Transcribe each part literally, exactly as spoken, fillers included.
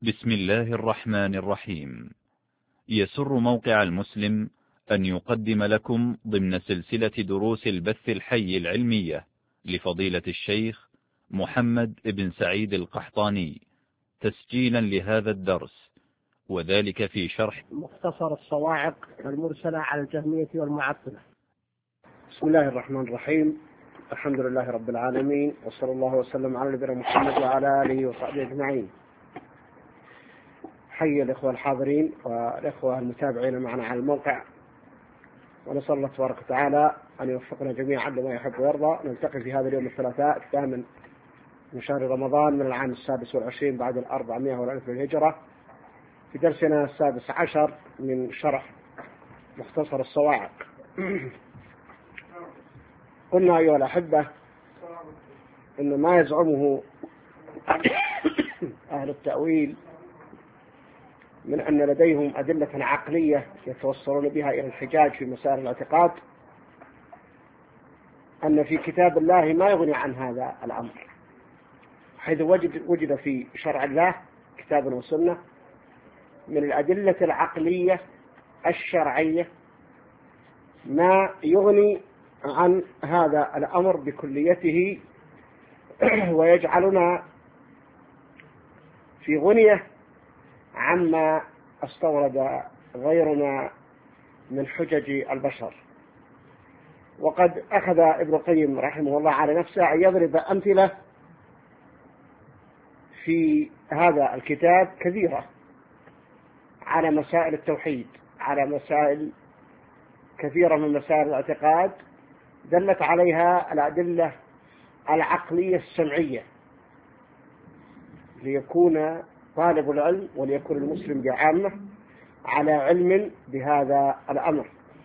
بسم الله الرحمن الرحيم. يسر موقع المسلم أن يقدم لكم ضمن سلسلة دروس البث الحي العلمية لفضيلة الشيخ محمد بن سعيد القحطاني تسجيلا لهذا الدرس، وذلك في شرح مختصر الصواعق المرسلة على الجهمية والمعطلة. بسم الله الرحمن الرحيم. الحمد لله رب العالمين، وصلى الله وسلم على نبينا محمد وعلى آله وصحبه أجمعين. حي الإخوة الحاضرين والإخوة المتابعين معنا على الموقع، ونسأل الله تبارك وتعالى أن يوفقنا جميعا لما يحب ويرضى. نلتقي في هذا اليوم الثلاثاء الثامن من شهر رمضان من العام السادس والعشرين بعد الأربعمائة والألف للهجرة في درسنا السادس عشر من شرح مختصر الصواعق. قلنا أيها الأحبة إن ما يزعمه أهل التأويل من أن لديهم أدلة عقلية يتوصلون بها إلى الحجاج في مسائل الاعتقاد، أن في كتاب الله ما يغني عن هذا الأمر، حيث وجد, وجد في شرع الله كتاب وسنة من الأدلة العقلية الشرعية ما يغني عن هذا الأمر بكليته، ويجعلنا في غنية عما استورد غيرنا من حجج البشر. وقد أخذ ابن القيم رحمه الله على نفسه أن يضرب أمثلة في هذا الكتاب كثيرة على مسائل التوحيد، على مسائل كثيرة من مسائل الاعتقاد دلت عليها الأدلة العقلية السمعية، ليكون طالب العلم وليكون المسلم بعامة على علم بهذا الأمر.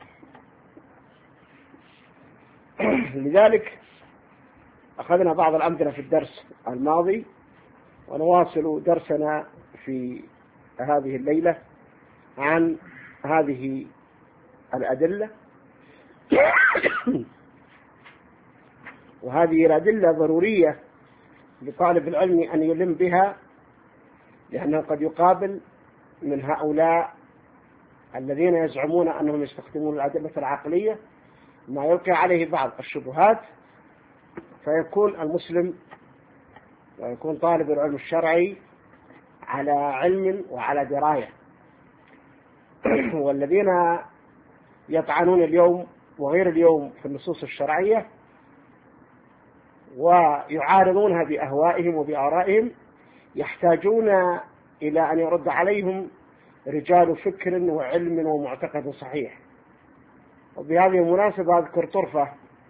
لذلك أخذنا بعض الأمثلة في الدرس الماضي، ونواصل درسنا في هذه الليلة عن هذه الأدلة. وهذه الأدلة ضرورية لطالب العلم أن يلم بها، لأنه قد يقابل من هؤلاء الذين يزعمون أنهم يستخدمون الأدلة العقلية ما يلقي عليه بعض الشبهات، فيكون المسلم ويكون طالب العلم الشرعي على علم وعلى دراية. والذين يطعنون اليوم وغير اليوم في النصوص الشرعية ويعارضونها بأهوائهم وبآرائهم يحتاجون إلى أن يرد عليهم رجال فكر وعلم ومعتقد صحيح. وبهذه المناسبة أذكر طرفة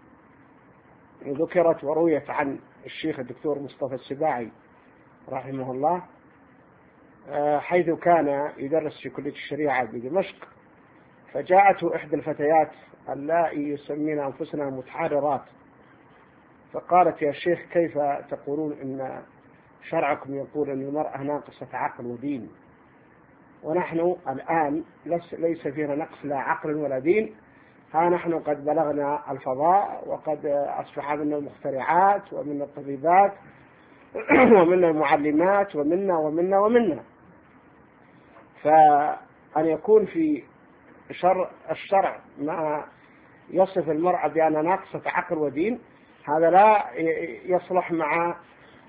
ذكرت ورويت عن الشيخ الدكتور مصطفى السباعي رحمه الله، حيث كان يدرس في كلية الشريعة بدمشق، فجاءته إحدى الفتيات اللائي يسمين أنفسنا متحررات، فقالت: يا شيخ، كيف تقولون إن شرعكم يقول أن المرأة ناقصة عقل ودين، ونحن الآن ليس فينا نقص لا عقل ولا دين، ها نحن قد بلغنا الفضاء، وقد أصبح منا المخترعات ومنا الطبيبات ومنا المعلمات ومنا ومنا ومنا. فأن يكون في شرع الشرع ما يصف المرأة بأنها ناقصة عقل ودين، هذا لا يصلح مع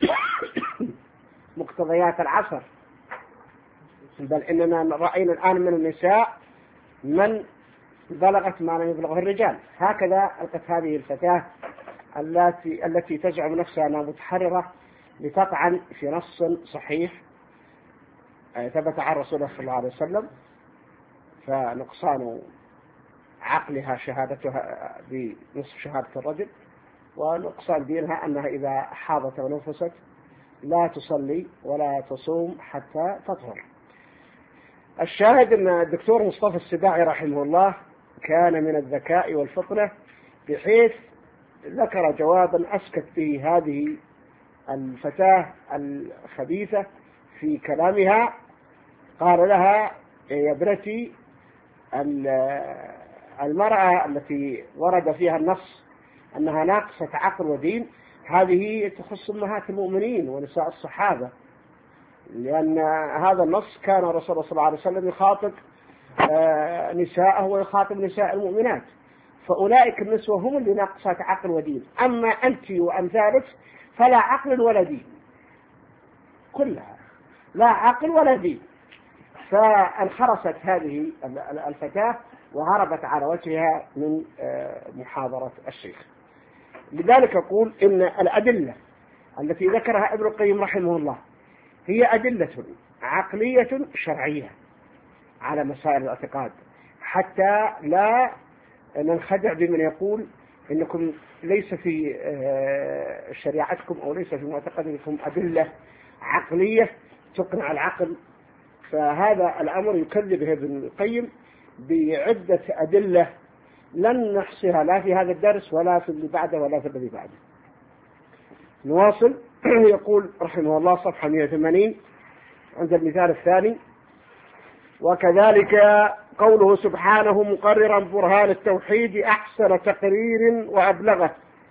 مقتضيات العصر، بل إننا رأينا الآن من النساء من بلغت ما لم يبلغه الرجال. هكذا ألقت هذه الفتاة التي التي تزعم نفسها أنها متحررة لتطعن في نص صحيح ثبت عن رسول الله صلى الله عليه وسلم، فنقصان عقلها شهادتها بنصف شهادة الرجل، ونقصان دينها أنها إذا حاضت ونفست لا تصلي ولا تصوم حتى تطهر. الشاهد أن الدكتور مصطفى السباعي رحمه الله كان من الذكاء والفطنة، بحيث ذكر جوابا أسكت به هذه الفتاة الخبيثة في كلامها. قال لها: يا ابنتي، المرأة التي ورد فيها النص أنها ناقصة عقل ودين هذه تخص أمهات المؤمنين ونساء الصحابة، لأن هذا النص كان الرسول صلى الله عليه وسلم يخاطب نساءه ويخاطب نساء المؤمنات، فأولئك النسوة هم اللي ناقصات عقل ودين، أما أنت وأمثالك فلا عقل ولا دين، كلها لا عقل ولا دين. فانخرست هذه الفتاة وهربت على وجهها من محاضرة الشيخ. لذلك أقول إن الأدلة التي ذكرها ابن القيم رحمه الله هي أدلة عقلية شرعية على مسائل الاعتقاد، حتى لا ننخدع بمن يقول إنكم ليس في شريعتكم أو ليس في معتقدكم أدلة عقلية تقنع العقل. فهذا الأمر يكذبه ابن القيم بعدة أدلة لن نحصيها لا في هذا الدرس ولا في اللي بعده ولا في الذي بعده. نواصل. يقول رحمه الله صفحة مئة وثمانين عند المثال الثاني: وكذلك قوله سبحانه مقررا برهان التوحيد أحسن تقرير وأبلغه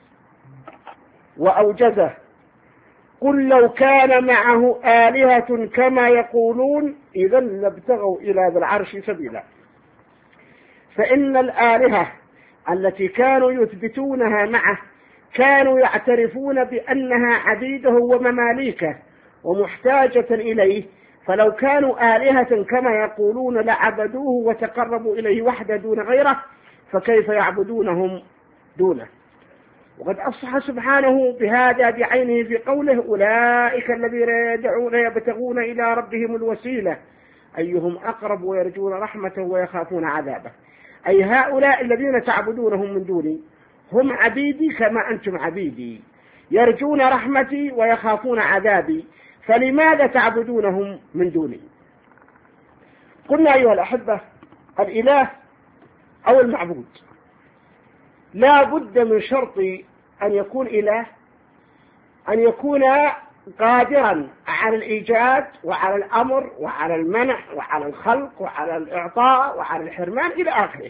وأوجزه: قل لو كان معه آلهة كما يقولون إذا لابتغوا إلى ذي العرش سبيلا. فإن الآلهة التي كانوا يثبتونها معه كانوا يعترفون بأنها عبيده ومماليكه ومحتاجة إليه، فلو كانوا آلهة كما يقولون لعبدوه وتقربوا إليه وحده دون غيره، فكيف يعبدونهم دونه؟ وقد أصح سبحانه بهذا بعينه في قوله: أولئك الذين يدعون يبتغون إلى ربهم الوسيلة أيهم أقرب ويرجون رحمته ويخافون عذابه، أي هؤلاء الذين تعبدونهم من دوني هم عبيدي كما أنتم عبيدي، يرجون رحمتي ويخافون عذابي، فلماذا تعبدونهم من دوني؟ قلنا أيها الأحبة: الإله أو المعبود لا بد من شرط أن يكون إله أن يكون قادرا على الإيجاد وعلى الأمر وعلى المنع وعلى الخلق وعلى الإعطاء وعلى الحرمان إلى آخره.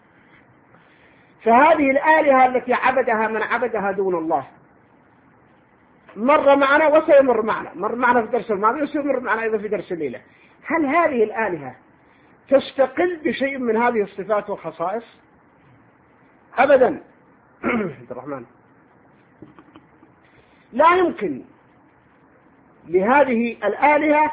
فهذه الآلهة التي عبدها من عبدها دون الله مر معنا وسيمر معنا، مر معنا في درس الماضي وسيمر معنا أيضا في درس الليلة. هل هذه الآلهة تستقل بشيء من هذه الصفات والخصائص؟ أبدا. عبد الرحمن، لا يمكن لهذه الآلهة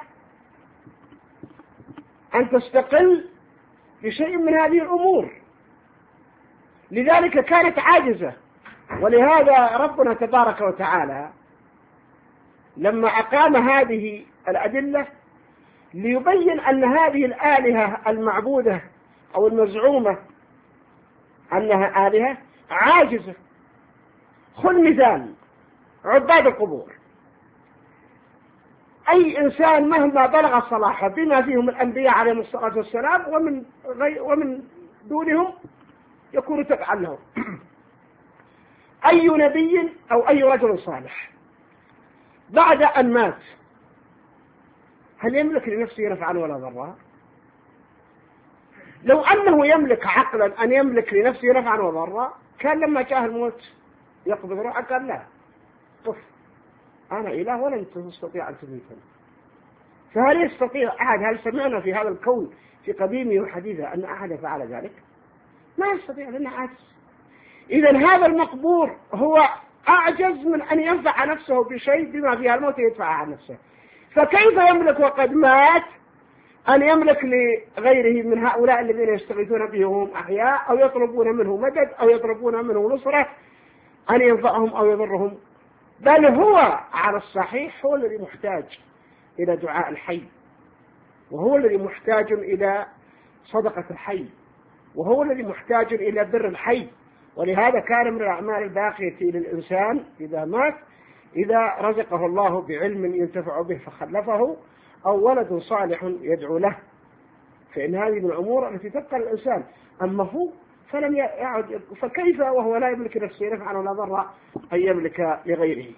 أن تستقل بشيء من هذه الأمور، لذلك كانت عاجزة. ولهذا ربنا تبارك وتعالى لما أقام هذه الأدلة ليبين أن هذه الآلهة المعبودة أو المزعومة أنها آلهة عاجزة. خذ مثال عباد القبور. أي إنسان مهما بلغ صلاحه بما فيهم الأنبياء عليهم الصلاة والسلام ومن, غي ومن دونهم يكون تبعا لهم. أي نبي أو أي رجل صالح بعد أن مات هل يملك لنفسه نفعا ولا ضرا؟ لو أنه يملك عقلا أن يملك لنفسه نفعا وضرا كان لما جاء الموت يقبض روحه قال لا، طف أنا إله ولن تستطيع أن تميتني. فهل يستطيع أحد؟ هل سمعنا في هذا الكون في قديمه وحديثه أن أحد فعل ذلك؟ ما يستطيع لأنه عاجز. إذا هذا المقبور هو أعجز من أن ينفع نفسه بشيء بما فيها الموت يدفع عن نفسه، فكيف يملك وقد مات أن يملك لغيره من هؤلاء الذين يستغيثون به وهم أحياء أو يطلبون منه مدد أو يطلبون منه نصرة أن ينفعهم أو يضرهم؟ بل هو على الصحيح هو الذي محتاج إلى دعاء الحي، وهو الذي محتاج إلى صدقة الحي، وهو الذي محتاج إلى بر الحي. ولهذا كان من الأعمال الباقية للإنسان إذا مات إذا رزقه الله بعلم ينتفع به فخلفه أو ولد صالح يدعو له، فإن هذه من الأمور التي تبقى للإنسان. أما هو فلم يعد، فكيف وهو لا يملك نفسه نفعا ولا ضرا أن يملك لغيره؟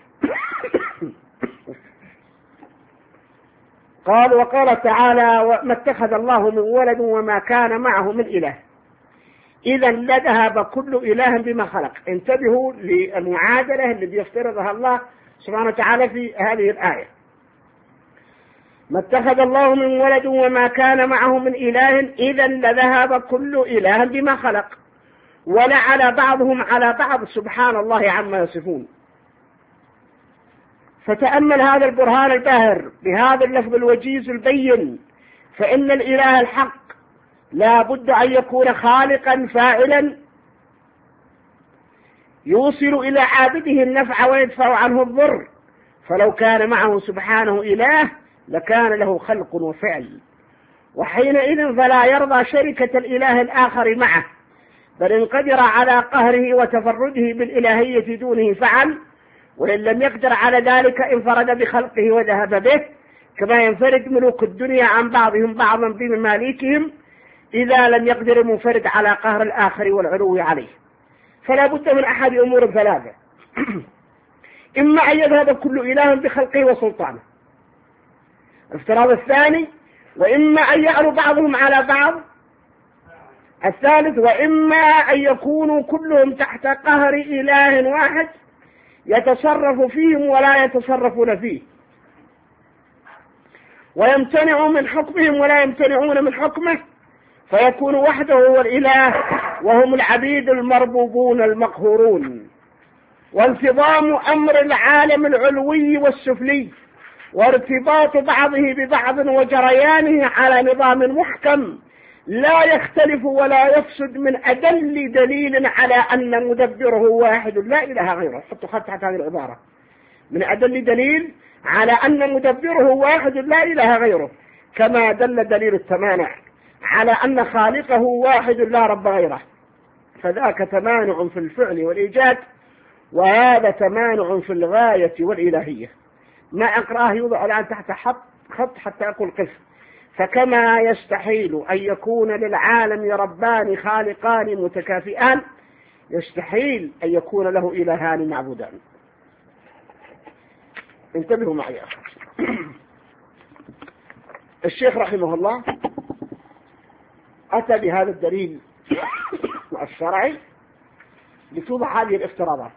قال: وقال تعالى: ما اتخذ الله من ولد وما كان معه من إله إذا لذهب كل إله بما خلق. انتبهوا للمعادلة اللي بيفترضها الله سبحانه وتعالى في هذه الآية. ما اتخذ الله من ولد وما كان معه من إله إذا لذهب كل إله بما خلق ولعلى بعضهم على بعض سبحان الله عما يصفون. فتأمل هذا البرهان الباهر بهذا اللفظ الوجيز البين، فإن الإله الحق لا بد أن يكون خالقا فاعلا يوصل إلى عابده النفع ويدفع عنه الضر، فلو كان معه سبحانه إله لكان له خلق وفعل، وحينئذ فلا يرضى شركة الإله الآخر معه، بل إن قدر على قهره وتفرده بالإلهية دونه فعل، وإن لم يقدر على ذلك انفرد بخلقه وذهب به، كما ينفرد ملوك الدنيا عن بعضهم بعضا بمماليكهم إذا لم يقدر المنفرد على قهر الآخر والعلو عليه. فلا بد من أحد أمور ثلاثة: إما أن يذهب كل إله بخلقه وسلطانه، الافتراض الثاني، وإما أن يعلو بعضهم على بعض، الثالث، وإما أن يكونوا كلهم تحت قهر إله واحد يتصرف فيهم ولا يتصرفون فيه، ويمتنعوا من حكمهم ولا يمتنعون من حكمه، فيكون وحده هو الإله وهم العبيد المربوبون المقهورون. وانتظام أمر العالم العلوي والسفلي وارتباط بعضه ببعض وجريانه على نظام محكم لا يختلف ولا يفسد من أدل دليل على أن مدبره واحد لا إله غيره. حطوا خط تحت هذه العبارة: من أدل دليل على أن مدبره واحد لا إله غيره، كما دل دليل التمانع على أن خالقه واحد لا رب غيره، فذاك تمانع في الفعل والإيجاد، وهذا تمانع في الغاية والإلهية. ما أقرأه يوضع الآن تحت خط حتى أقول قف. فكما يستحيل أن يكون للعالم ربان خالقان متكافئان، يستحيل أن يكون له إلهان معبودان. انتبهوا معي يا أخي. الشيخ رحمه الله أتى بهذا الدليل الشرعي لتوضح هذه الافتراضات: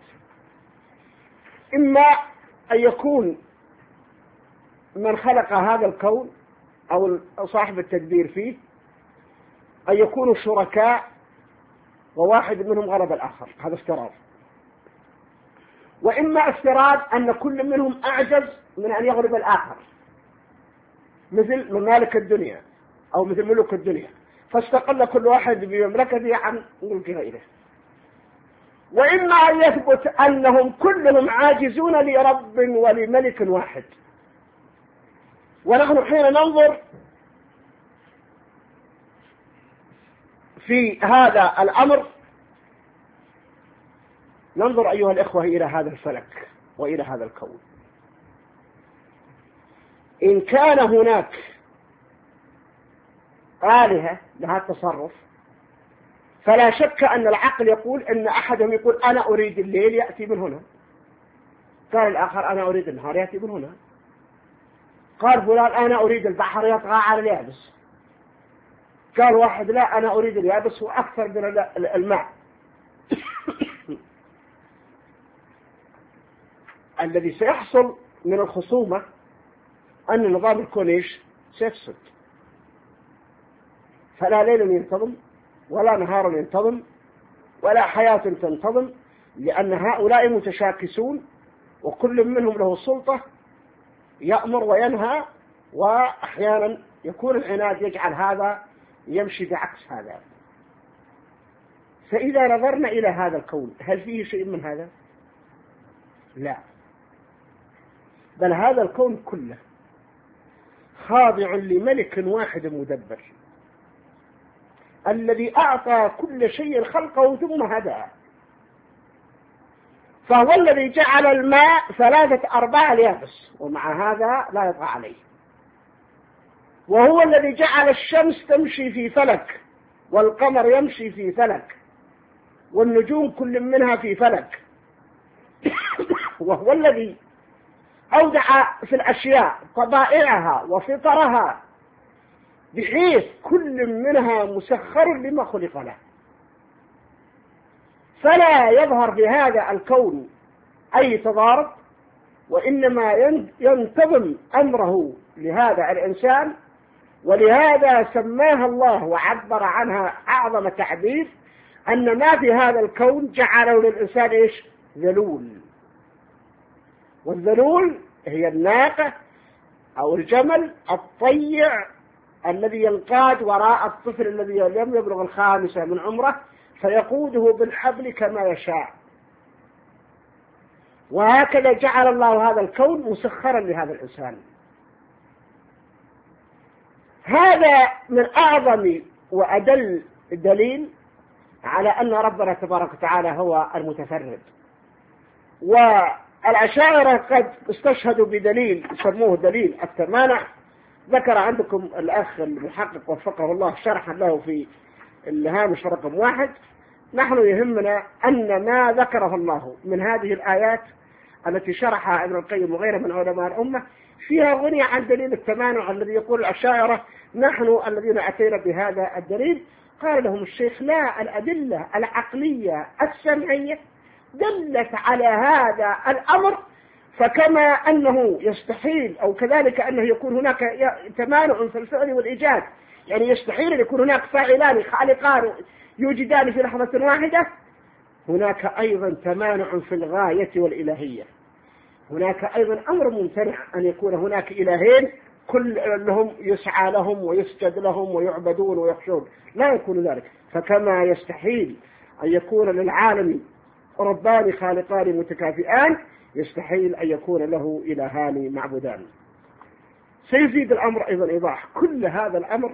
إما أن يكون من خلق هذا الكون أو صاحب التدبير فيه أن يكونوا شركاء وواحد منهم غلب الآخر، هذا افتراض. وإما افتراض أن كل منهم أعجز من أن يغلب الآخر، مثل ممالك الدنيا أو مثل ملوك الدنيا، فاستقل كل واحد بمملكته عن ملك غيره. وإما أن يثبت أنهم كلهم عاجزون لرب ولملك واحد. ونحن حين ننظر في هذا الأمر ننظر أيها الإخوة إلى هذا الفلك وإلى هذا الكون. إن كان هناك آلهة لها التصرف، فلا شك أن العقل يقول أن أحدهم يقول أنا أريد الليل يأتي من هنا، قال الآخر أنا أريد النهار يأتي من هنا، قال فلان أنا أريد البحر يطغى على اليابس، قال واحد لا أنا أريد اليابس وأكثر من الماء. الذي سيحصل من الخصومة أن النظام الكونيش سيفسد، فلا ليل ينتظم ولا نهار ينتظم ولا حياة تنتظم، لأن هؤلاء متشاكسون وكل منهم له سلطة يأمر وينهى، وأحيانا يكون العناد يجعل هذا يمشي بعكس هذا. فإذا نظرنا إلى هذا الكون هل فيه شيء من هذا؟ لا، بل هذا الكون كله خاضع لملك واحد مدبر، الذي أعطى كل شيء خلقه ثم هداه، فهو الذي جعل الماء ثلاثة أرباع اليابس ومع هذا لا يطغى عليه، وهو الذي جعل الشمس تمشي في فلك والقمر يمشي في فلك والنجوم كل منها في فلك، وهو الذي أودع في الأشياء طبائعها وفطرها بحيث كل منها مسخر لما خلق له. فلا يظهر في هذا الكون أي تضارب، وإنما ينتظم أمره لهذا الإنسان، ولهذا سماها الله وعبر عنها أعظم تعبير أن ما في هذا الكون جعله للإنسان إيش؟ ذلول. والذلول هي الناقة أو الجمل الطيع الذي ينقاد وراء الطفل الذي لم يبلغ الخامسة من عمره فيقوده بالحبل كما يشاء. وهكذا جعل الله هذا الكون مسخرا لهذا الإنسان. هذا من أعظم وأدل دليل على أن ربنا تبارك وتعالى هو المتفرد. والأشاعرة قد استشهدوا بدليل يسموه دليل التمانع. ذكر عندكم الأخ المحقق وفقه الله شرحا له في الهامش رقم واحد. نحن يهمنا أن ما ذكره الله من هذه الآيات التي شرحها ابن القيم وغيره من علماء الأمة فيها غني عن دليل التمانع الذي يقول الأشاعرة نحن الذين أتينا بهذا الدليل. قال لهم الشيخ لا، الأدلة العقلية السمعية دلت على هذا الأمر، فكما أنه يستحيل أو كذلك أنه يكون هناك تمانع في الفعل والإيجاد، يعني يستحيل أن يكون هناك فاعلان خالقان يوجدان في لحظة واحدة، هناك أيضا تمانع في الغاية والإلهية. هناك أيضا أمر ممتنع أن يكون هناك إلهين كلهم يسعى لهم ويسجد لهم ويعبدون ويخشون، لا يكون ذلك. فكما يستحيل أن يكون للعالم ربان خالقان متكافئان، يستحيل أن يكون له إلهان معبودان. سيزيد الأمر أيضا إيضاح. كل هذا الأمر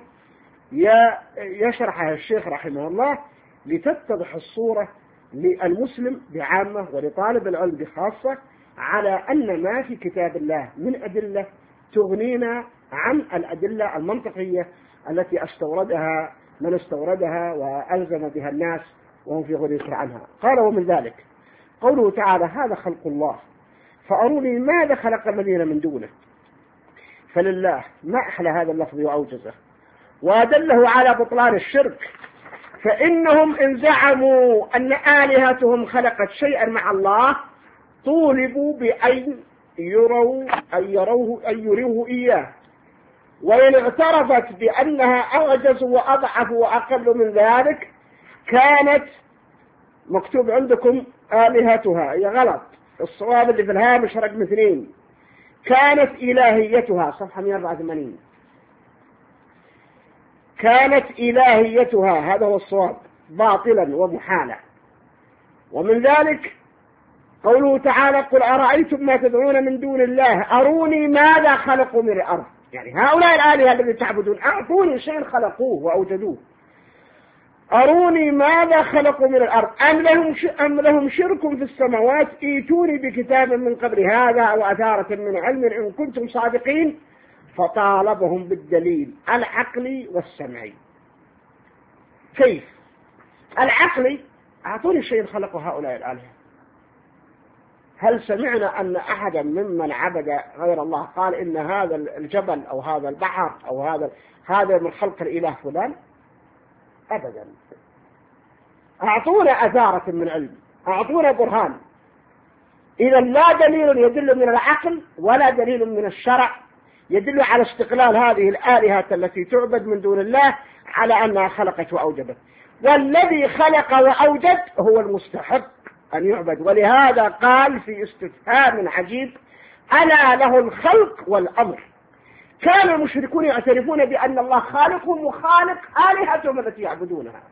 يشرحه الشيخ رحمه الله لتتضح الصورة للمسلم بعامة ولطالب العلم بخاصة على أن ما في كتاب الله من أدلة تغنينا عن الأدلة المنطقية التي استوردها من استوردها وألزم بها الناس وهم في غنى عنها. قال ومن ذلك قوله تعالى هذا خلق الله فأروني ماذا خلق الذين من دونه. فلله ما أحلى هذا اللفظ وأوجزه وأدله على بطلان الشرك، فإنهم إن زعموا أن آلهتهم خلقت شيئا مع الله طولبوا بأن يروا أن يروه أن يروه إياه، وإن اعترفت بأنها أعجز وأضعف وأقل من ذلك كانت مكتوب عندكم آلهتها، هي غلط، الصواب اللي في الهامش رقم اثنين كانت إلهيتها صفحة مئة وأربعة وثمانين كانت إلهيتها، هذا هو الصواب، باطلا ومحالا. ومن ذلك قوله تعالى قل أرأيتم ما تدعون من دون الله أروني ماذا خلقوا من الأرض، يعني هؤلاء الآلهة الذين تعبدون أعطوني شيء خلقوه وأوجدوه، أروني ماذا خلقوا من الأرض أم لهم, أم لهم شرك في السماوات ايتوني بكتاب من قبل هذا أو أثارة من علم إن كنتم صادقين. فطالبهم بالدليل العقلي والسمعي. كيف؟ العقلي أعطوني شيء خلقوا هؤلاء الآلهة. هل سمعنا أن أحدا ممن عبد غير الله قال إن هذا الجبل أو هذا البحر أو هذا هذا من خلق الإله فلان؟ أبدا. أعطونا أثارة من علم، أعطونا برهان. إذا لا دليل يدل من العقل ولا دليل من الشرع يدل على استقلال هذه الآلهة التي تعبد من دون الله على أنها خلقت وأوجدت. والذي خلق وأوجد هو المستحق أن يعبد. ولهذا قال في استفهام عجيب ألا له الخلق والأمر. كان المشركون يعترفون بأن الله خالق وخالق آلهتهم التي يعبدونها،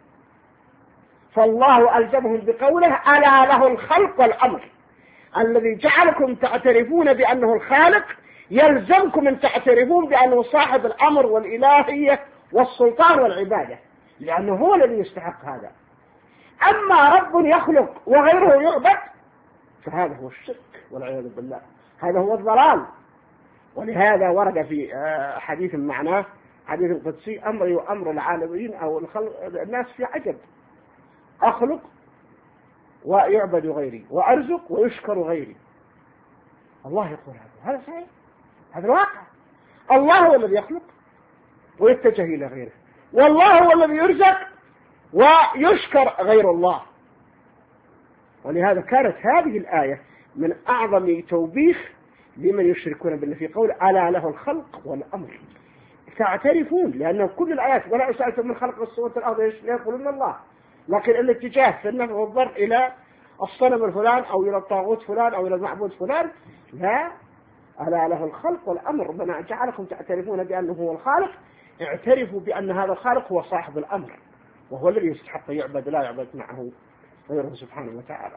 فالله ألزمهم بقوله ألا له الخلق والأمر. الذي جعلكم تعترفون بأنه الخالق يلزمكم أن تعترفون بأنه صاحب الأمر والإلهية والسلطان والعبادة، لأنه هو الذي يستحق هذا. أما رب يخلق وغيره يعبد فهذا هو الشرك والعياذ بالله، هذا هو الضلال. ولهذا ورد في حديث معناه حديث قدسي أمري وأمر العالمين أو الناس في عجب، أخلق ويعبد غيري وأرزق ويشكر غيري. الله يقول هذا هذا صحيح، هذا الواقع. الله هو الذي يخلق ويتجه إلى غيره، والله هو الذي يرزق ويشكر غير الله. ولهذا كانت هذه الآية من أعظم توبيخ لمن يشركون بالله في قول ألا له الخلق والأمر. تعترفون لأنه كل الآيات ولا سألتم من خلق السماوات والأرض يقولون الله، لكن الاتجاه في النفع والضر إلى الصنم الفلان أو إلى الطاغوت فلان أو إلى المعبود فلان لا، ألا له الخلق والأمر. ربنا جعلكم تعترفون بأنه هو الخالق، اعترفوا بأن هذا الخالق هو صاحب الأمر وهو الذي يستحق يعبد لا يعبد معه غيره سبحانه وتعالى.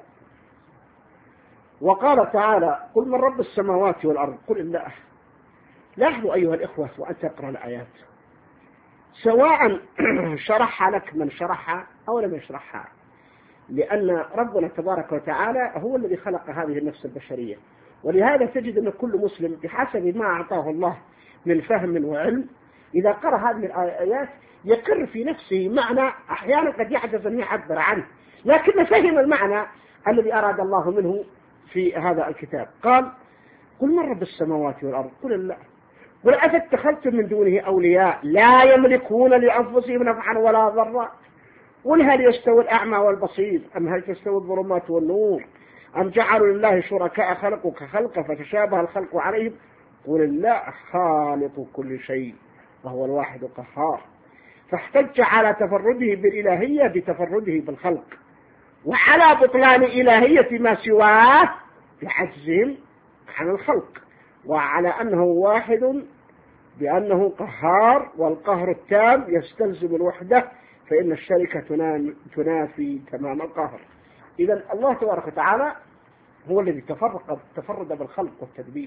وقال تعالى قل من رب السماوات والأرض قل الله. لاحظوا أيها الإخوة وأن تقرأ الآيات سواء شرحها لك من شرحها أو لم يشرحها، لأن ربنا تبارك وتعالى هو الذي خلق هذه النفس البشرية، ولهذا تجد أن كل مسلم بحسب ما أعطاه الله من فهم وعلم إذا قرأ هذه الآيات يقر في نفسه معنى أحيانا قد يعجز أن يعبر عنه، لكن فهم المعنى الذي أراد الله منه في هذا الكتاب. قال قل من رب السماوات والأرض قل الله قل أفاتخذتم من دونه أولياء لا يملكون لأنفسهم نفعا ولا ضرا قل هل يستوي الأعمى والبصير أم هل تستوي الظلمات والنور أم جعلوا لله شركاء خلقوا كخلقه فتشابه الخلق عليهم قل الله خالق كل شيء وهو الواحد القهار. فاحتج على تفرده بالإلهية بتفرده بالخلق، وعلى بطلان إلهية ما سواه بعجزهم عن الخلق، وعلى أنه واحد بأنه قهار، والقهر التام يستلزم الوحدة فإن الشركة تنافي تمام القهر. إذا الله تبارك وتعالى هو الذي تفرق تفرد بالخلق والتدبير،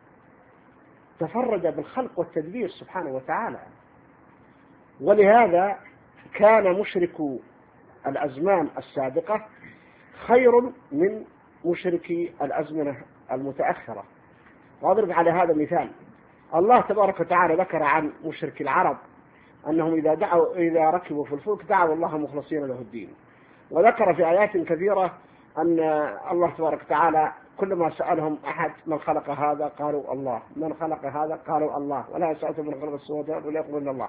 تفرد بالخلق والتدبير سبحانه وتعالى. ولهذا كان مشرك الأزمان السابقة خير من مشركي الأزمنة المتأخرة. وأضرب على هذا مثال، الله تبارك وتعالى ذكر عن مشرك العرب أنهم إذا دعوا إذا ركبوا في الفلك دعوا الله مخلصين له الدين، وذكر في آيات كثيرة أن الله تبارك وتعالى كلما سألهم أحد من خلق هذا قالوا الله، من خلق هذا قالوا الله، ولا سألتم من خلق السماوات والأرض ولا يقولون الله.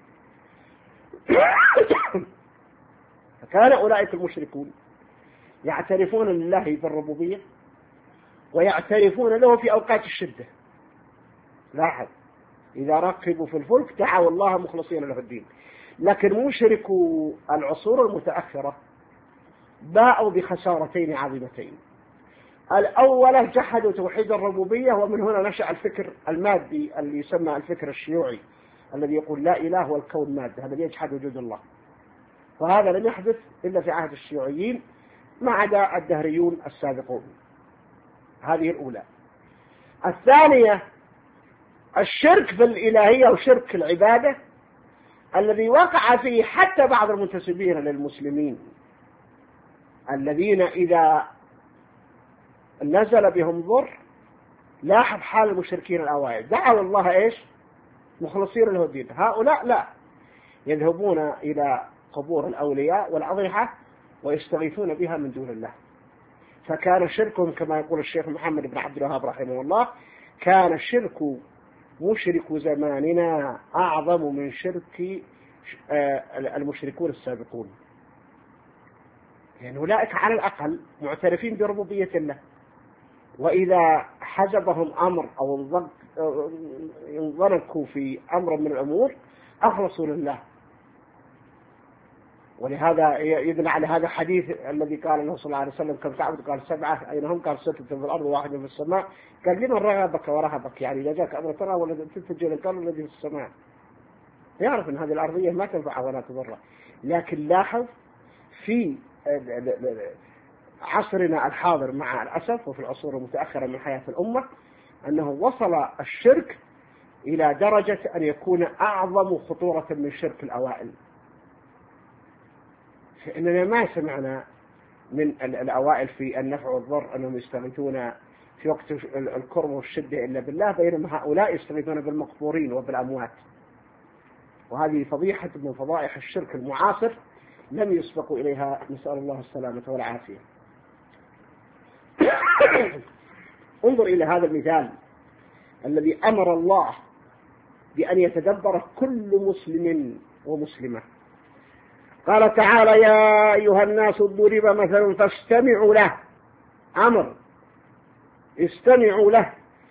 فكان أولئك المشركون يعترفون لله بالربوبية ويعترفون له في أوقات الشدة. لاحظ إذا ركبوا في الفلك دعوا الله مخلصين له الدين. لكن مشركو العصور المتأخرة باءوا بخسارتين عظيمتين. الأولى جحدوا توحيد الربوبية، ومن هنا نشأ الفكر المادي اللي يسمى الفكر الشيوعي الذي يقول لا إله والكون مادة، الذي يجحد وجود الله. وهذا لم يحدث إلا في عهد الشيوعيين ما عدا الدهريون السابقون. هذه الأولى. الثانية الشرك في الإلهية وشرك العبادة الذي وقع فيه حتى بعض المنتسبين للمسلمين، الذين إذا نزل بهم ضر لاحظ حال المشركين الأوائل دعوا الله إيش مخلصين له الدين. هؤلاء لا، يذهبون إلى قبور الأولياء والأضرحة ويستغيثون بها من دون الله. فكان شركهم كما يقول الشيخ محمد بن عبد الوهاب رحمه الله كان الشرك مشرك زماننا أعظم من شرك المشركون السابقون. يعني أولئك على الأقل معترفين بربوبية الله، وإذا حجبهم أمر أو انضنكوا في أمر من الأمور أخلصوا لله. ولهذا يدل على هذا الحديث الذي قال النبي صلى الله عليه وسلم كم تعبد؟ قال سبعة، أين هم؟ قال ستة في الأرض وواحد في السماء. قال لمن رغبك ورهبك؟ يعني إذا جاك أمر ترى ولا تتجه للقلب الذي في السماء. يعرف أن هذه الأرضية ما تنفع ولا تضر. لكن لاحظ في عصرنا الحاضر مع الأسف وفي العصور المتأخرة من حياة الأمة أنه وصل الشرك إلى درجة أن يكون أعظم خطورة من شرك الأوائل. فإننا ما سمعنا من الأوائل في النفع والضر أنهم يستغيثون في وقت الكرب والشدة إلا بالله، بينما هؤلاء يستغيثون بالمقبورين وبالأموات. وهذه فضيحة من فضائح الشرك المعاصر لم يسبقوا إليها، نسأل الله السلامة والعافية. انظر إلى هذا المثال الذي أمر الله بأن يتدبر كل مسلم ومسلمة. قال تعالى يا أيها الناس ضرب مثل فاستمعوا له. أمر استمعوا له،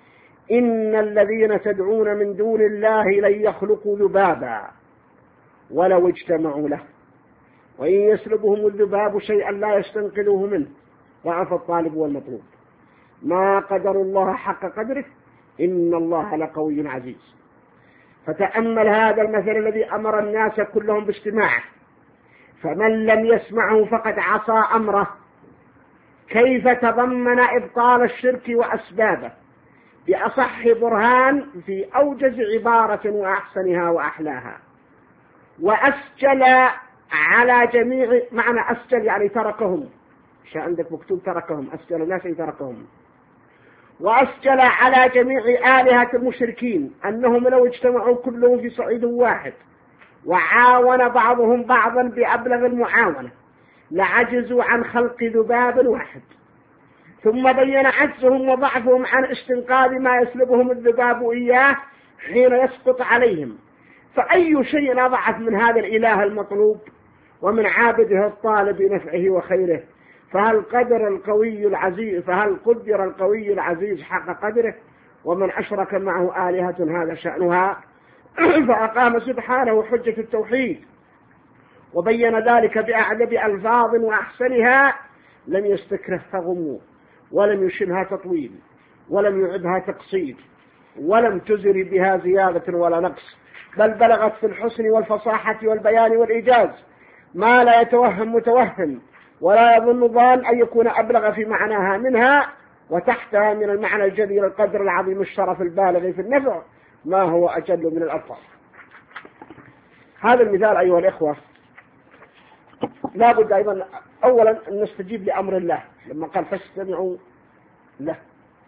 إن الذين تدعون من دون الله لن يخلقوا ذبابا ولو اجتمعوا له وإن يسلبهم الذباب شيئا لا يستنقذوه منه ضعف الطالب والمطلوب. ما قدر الله حق قدره إن الله لقوي عزيز. فتأمل هذا المثل الذي أمر الناس كلهم باجتماعه، فمن لم يسمعه فقد عصى أمره. كيف تضمن إبطال الشرك وأسبابه بأصح برهان في أوجز عبارة وأحسنها وأحلاها، وأسجل على جميع، معنى أسجل يعني تركهم، شاء عندك مكتوب تركهم، أسجل الناس أي تركهم، وأسجل على جميع آلهة المشركين أنهم لو اجتمعوا كلهم في صعيد واحد وعاون بعضهم بعضا بأبلغ المعاونة لعجزوا عن خلق ذباب واحد. ثم بين عجزهم وضعفهم عن استنقاذ ما يسلبهم الذباب إياه حين يسقط عليهم. فأي شيء أضعف من هذا الإله المطلوب ومن عابده الطالب بنفعه وخيره؟ فهل قدر القوي العزيز فهل قدر القوي العزيز حق قدره؟ ومن أشرك معه آلهة هذا شأنها. فأقام سبحانه حجة التوحيد وبين ذلك بأعذب ألفاظ وأحسنها لم يستكرهها غموض ولم يشنها تطويل ولم يعدها تقصير ولم تزر بها زيادة ولا نقص، بل بلغت في الحسن والفصاحة والبيان والإيجاز ما لا يتوهم متوهم ولا يظن ظان أن يكون أبلغ في معناها منها، وتحتها من المعنى الجليل القدر العظيم الشرف البالغ في النفع ما هو أجل من الألفاظ. هذا المثال أيها الإخوة لا بد أيضا أولا أن نستجيب لأمر الله لما قال فاستمعوا له.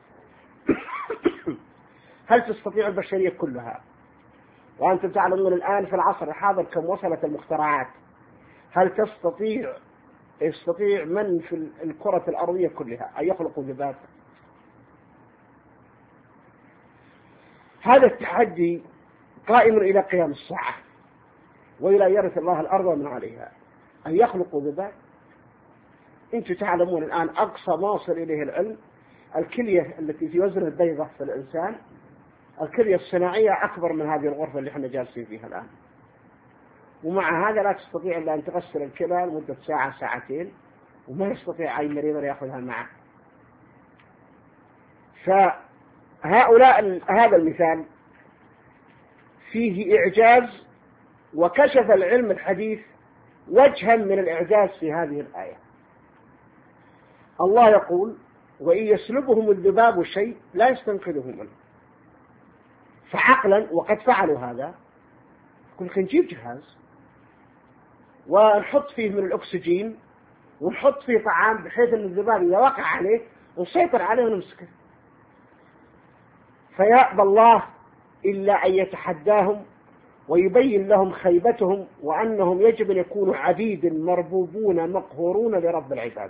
هل تستطيع البشرية كلها، وأنتم تعلمون الآن في العصر الحاضر كم وصلت المخترعات، هل تستطيع يستطيع من في الكرة الأرضية كلها أن يخلق ذباب؟ هذا التحدي قائم إلى قيام الساعة وإلى يرث الله الأرض ومن عليها، أن يخلقوا ذباب. أنتم تعلمون الآن أقصى ما وصل إليه العلم الكلية التي في وزن البيضة في الإنسان، الكلية الصناعية أكبر من هذه الغرفة اللي احنا جالسين فيها الآن، ومع هذا لا تستطيع إلا أن تغسل الكلى لمدة ساعة ساعتين وما يستطيع أي مريض يأخذها معه. فهؤلاء هذا المثال فيه إعجاز، وكشف العلم الحديث وجها من الإعجاز في هذه الآية. الله يقول وإن يسلبهم الذباب شيء لا يستنقذه منه. فعقلا وقد فعلوا هذا، كنا نجيب جهاز ونحط فيه من الأكسجين ونحط فيه طعام بحيث أن الذباب إذا وقع عليه ونسيطر عليه ونمسكه. فيأبى الله إلا أن يتحداهم ويبين لهم خيبتهم وأنهم يجب أن يكونوا عبيد مربوبون مقهورون لرب العباد.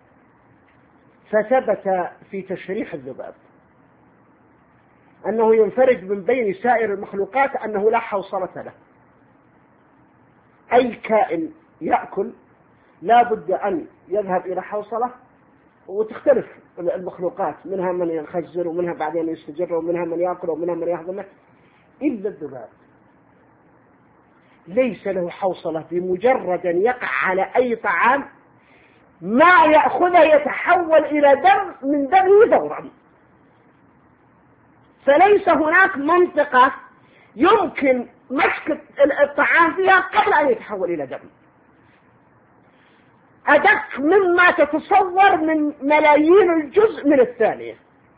فثبت في تشريح الذباب أنه ينفرد من بين سائر المخلوقات، أنه لا حوصلة له. أي كائن يأكل لا بد أن يذهب إلى حوصلة، وتختلف المخلوقات، منها من يخزر ومنها بعدين يستجر ومنها من يأكل ومنها من يهضمه، إلا الذباب ليس له حوصلة. بمجرد أن يقع على أي طعام ما يأخذه يتحول إلى دم من دمه فورا. فليس هناك منطقة يمكن مسك الطعام فيها قبل أن يتحول إلى دم. أدق مما تتصور من ملايين الجزء من الثانية.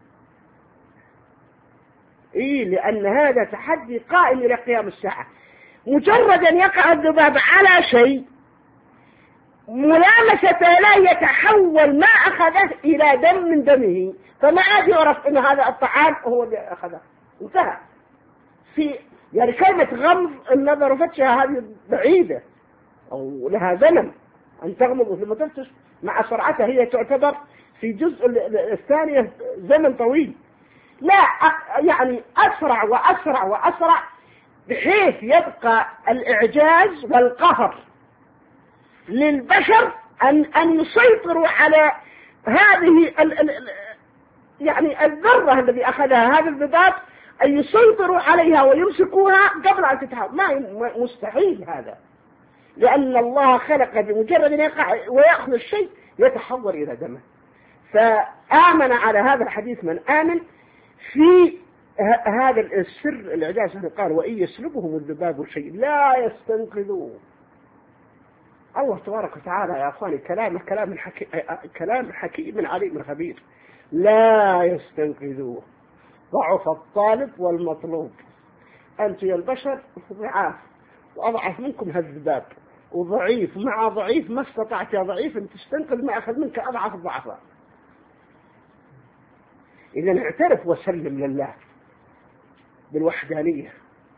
إيه، لأن هذا تحدي قائم إلى قيام الساعة. مجرد أن يقع الذباب على شيء ملامسة لا يتحول ما أخذه إلى دم من دمه، فما عاد يعرف أن هذا الطعام هو اللي أخذه. انتهى. في يعني كلمة غمض النظر وفتشها هذه بعيدة أو لها زمن أن تغمض ثم تفتش، مع سرعتها هي تعتبر في جزء الثانية زمن طويل. لا يعني أسرع وأسرع وأسرع بحيث يبقى الإعجاز والقهر للبشر أن أن يسيطروا على هذه ال ال يعني الذرة الذي أخذها هذا الذباب أن يسيطروا عليها ويمسكوها قبل أن تتحول. ما مستحيل هذا، لأن الله خلق بمجرد أن يقع ويأخذ الشيء يتحول إلى دمه. فآمن على هذا الحديث من آمن في هذا السر الإعجاز. قال وإن يسلبهم الذباب شيء لا يستنقذوه. الله تبارك وتعالى يا أخواني كلامه كلام حكي... كلام حكيم عليم خبير. لا يستنقذوه، ضعف الطالب والمطلوب. أنت يا البشر ضعاف، وأضعف منكم هالذباب، وضعيف مع ضعيف ما استطعت يا ضعيف أن تستنقذ ما أخذ منك أضعف الضعفاء. إذا اعترف وسلم لله بالوحدانية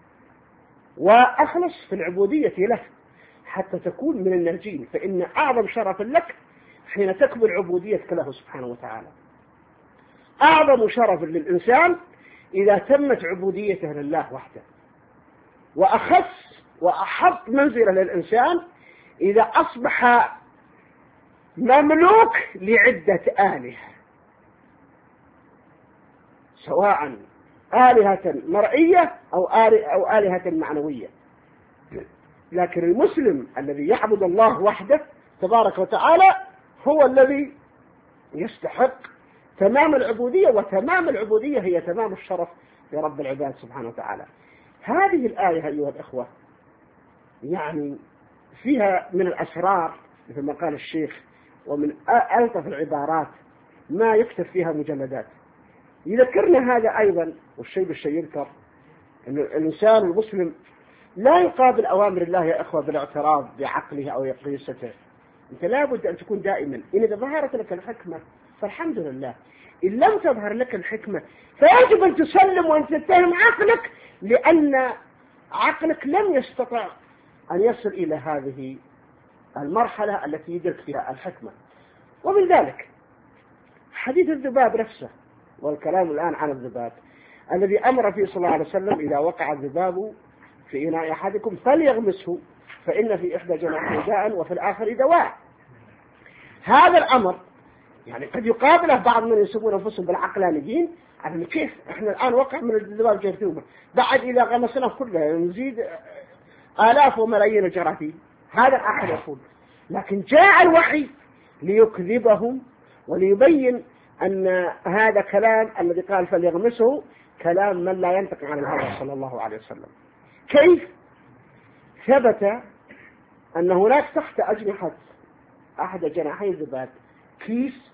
وأخلص في العبودية له حتى تكون من الناجين، فإن أعظم شرف لك حين تكمل عبوديتك له سبحانه وتعالى. أعظم شرف للإنسان إذا تمت عبوديته لله وحده، وأخص وأحط منزلة للإنسان إذا أصبح مملوك لعدة آلهة، سواء آلهة مرئية أو أو آلهة معنوية. لكن المسلم الذي يعبد الله وحده تبارك وتعالى هو الذي يستحق تمام العبودية، وتمام العبودية هي تمام الشرف لرب العباد سبحانه وتعالى. هذه الآية أيها الأخوة يعني فيها من الأسرار مثل ما قال الشيخ، ومن ألطف العبارات ما يكتب فيها مجلدات. يذكرنا هذا أيضا، والشيء بالشيء يذكر أن الإنسان المسلم لا يقابل أوامر الله يا أخوة بالاعتراض بعقله أو يقيسته. أنت لابد أن تكون دائما إن إذا ظهرت لك الحكمة فالحمد لله، إن لم تظهر لك الحكمة فيجب أن تسلم وأن تتهم عقلك، لأن عقلك لم يستطع أن يصل إلى هذه المرحلة التي يدرك فيها الحكمة. ومن ذلك حديث الذباب نفسه، والكلام الآن عن الذباب الذي أمر فيه صلى الله عليه وسلم إذا وقع الذباب في إناء أحدكم فليغمسه فإن في إحدى جناحيه داء وفي الآخر دواء. هذا الأمر يعني قد يقابله بعض من يسمون أنفسهم بالعقلانيين، يعني كيف إحنا الآن وقع من الذباب جرثومة، بعد إذا غمسنا كله نزيد آلاف وملايين الجراثيم. هذا الأحد يقول، لكن جاء الوحي ليكذبهم وليبين أن هذا كلام الذي قال فليغمسه كلام من لا ينطق عن الهوى صلى الله عليه وسلم. كيف؟ ثبت أن هناك تحت أجنحة أحد جناحي الذباب كيس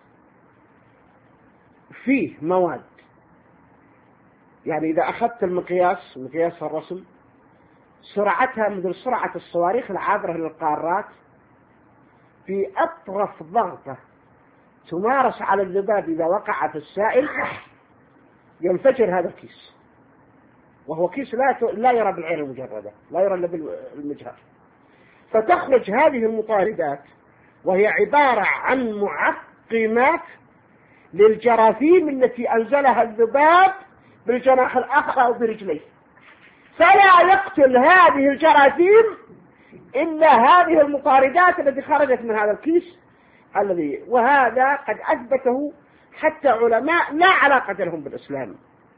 فيه مواد، يعني إذا أخذت المقياس مقياس الرسم سرعتها مثل سرعة الصواريخ العابرة للقارات، في أطرف ضغطة تمارس على الذباب إذا وقع في السائل ينفجر هذا الكيس، وهو كيس لا لا يرى بالعين المجردة، لا يرى إلا بالمجهر. فتخرج هذه المطاردات وهي عبارة عن معقمات للجراثيم التي أنزلها الذباب بالجناح الآخر أو برجليه، فلا يقتل هذه الجراثيم إلا هذه المطاردات التي خرجت من هذا الكيس الذي، وهذا قد أثبته حتى علماء لا علاقة لهم بالإسلام.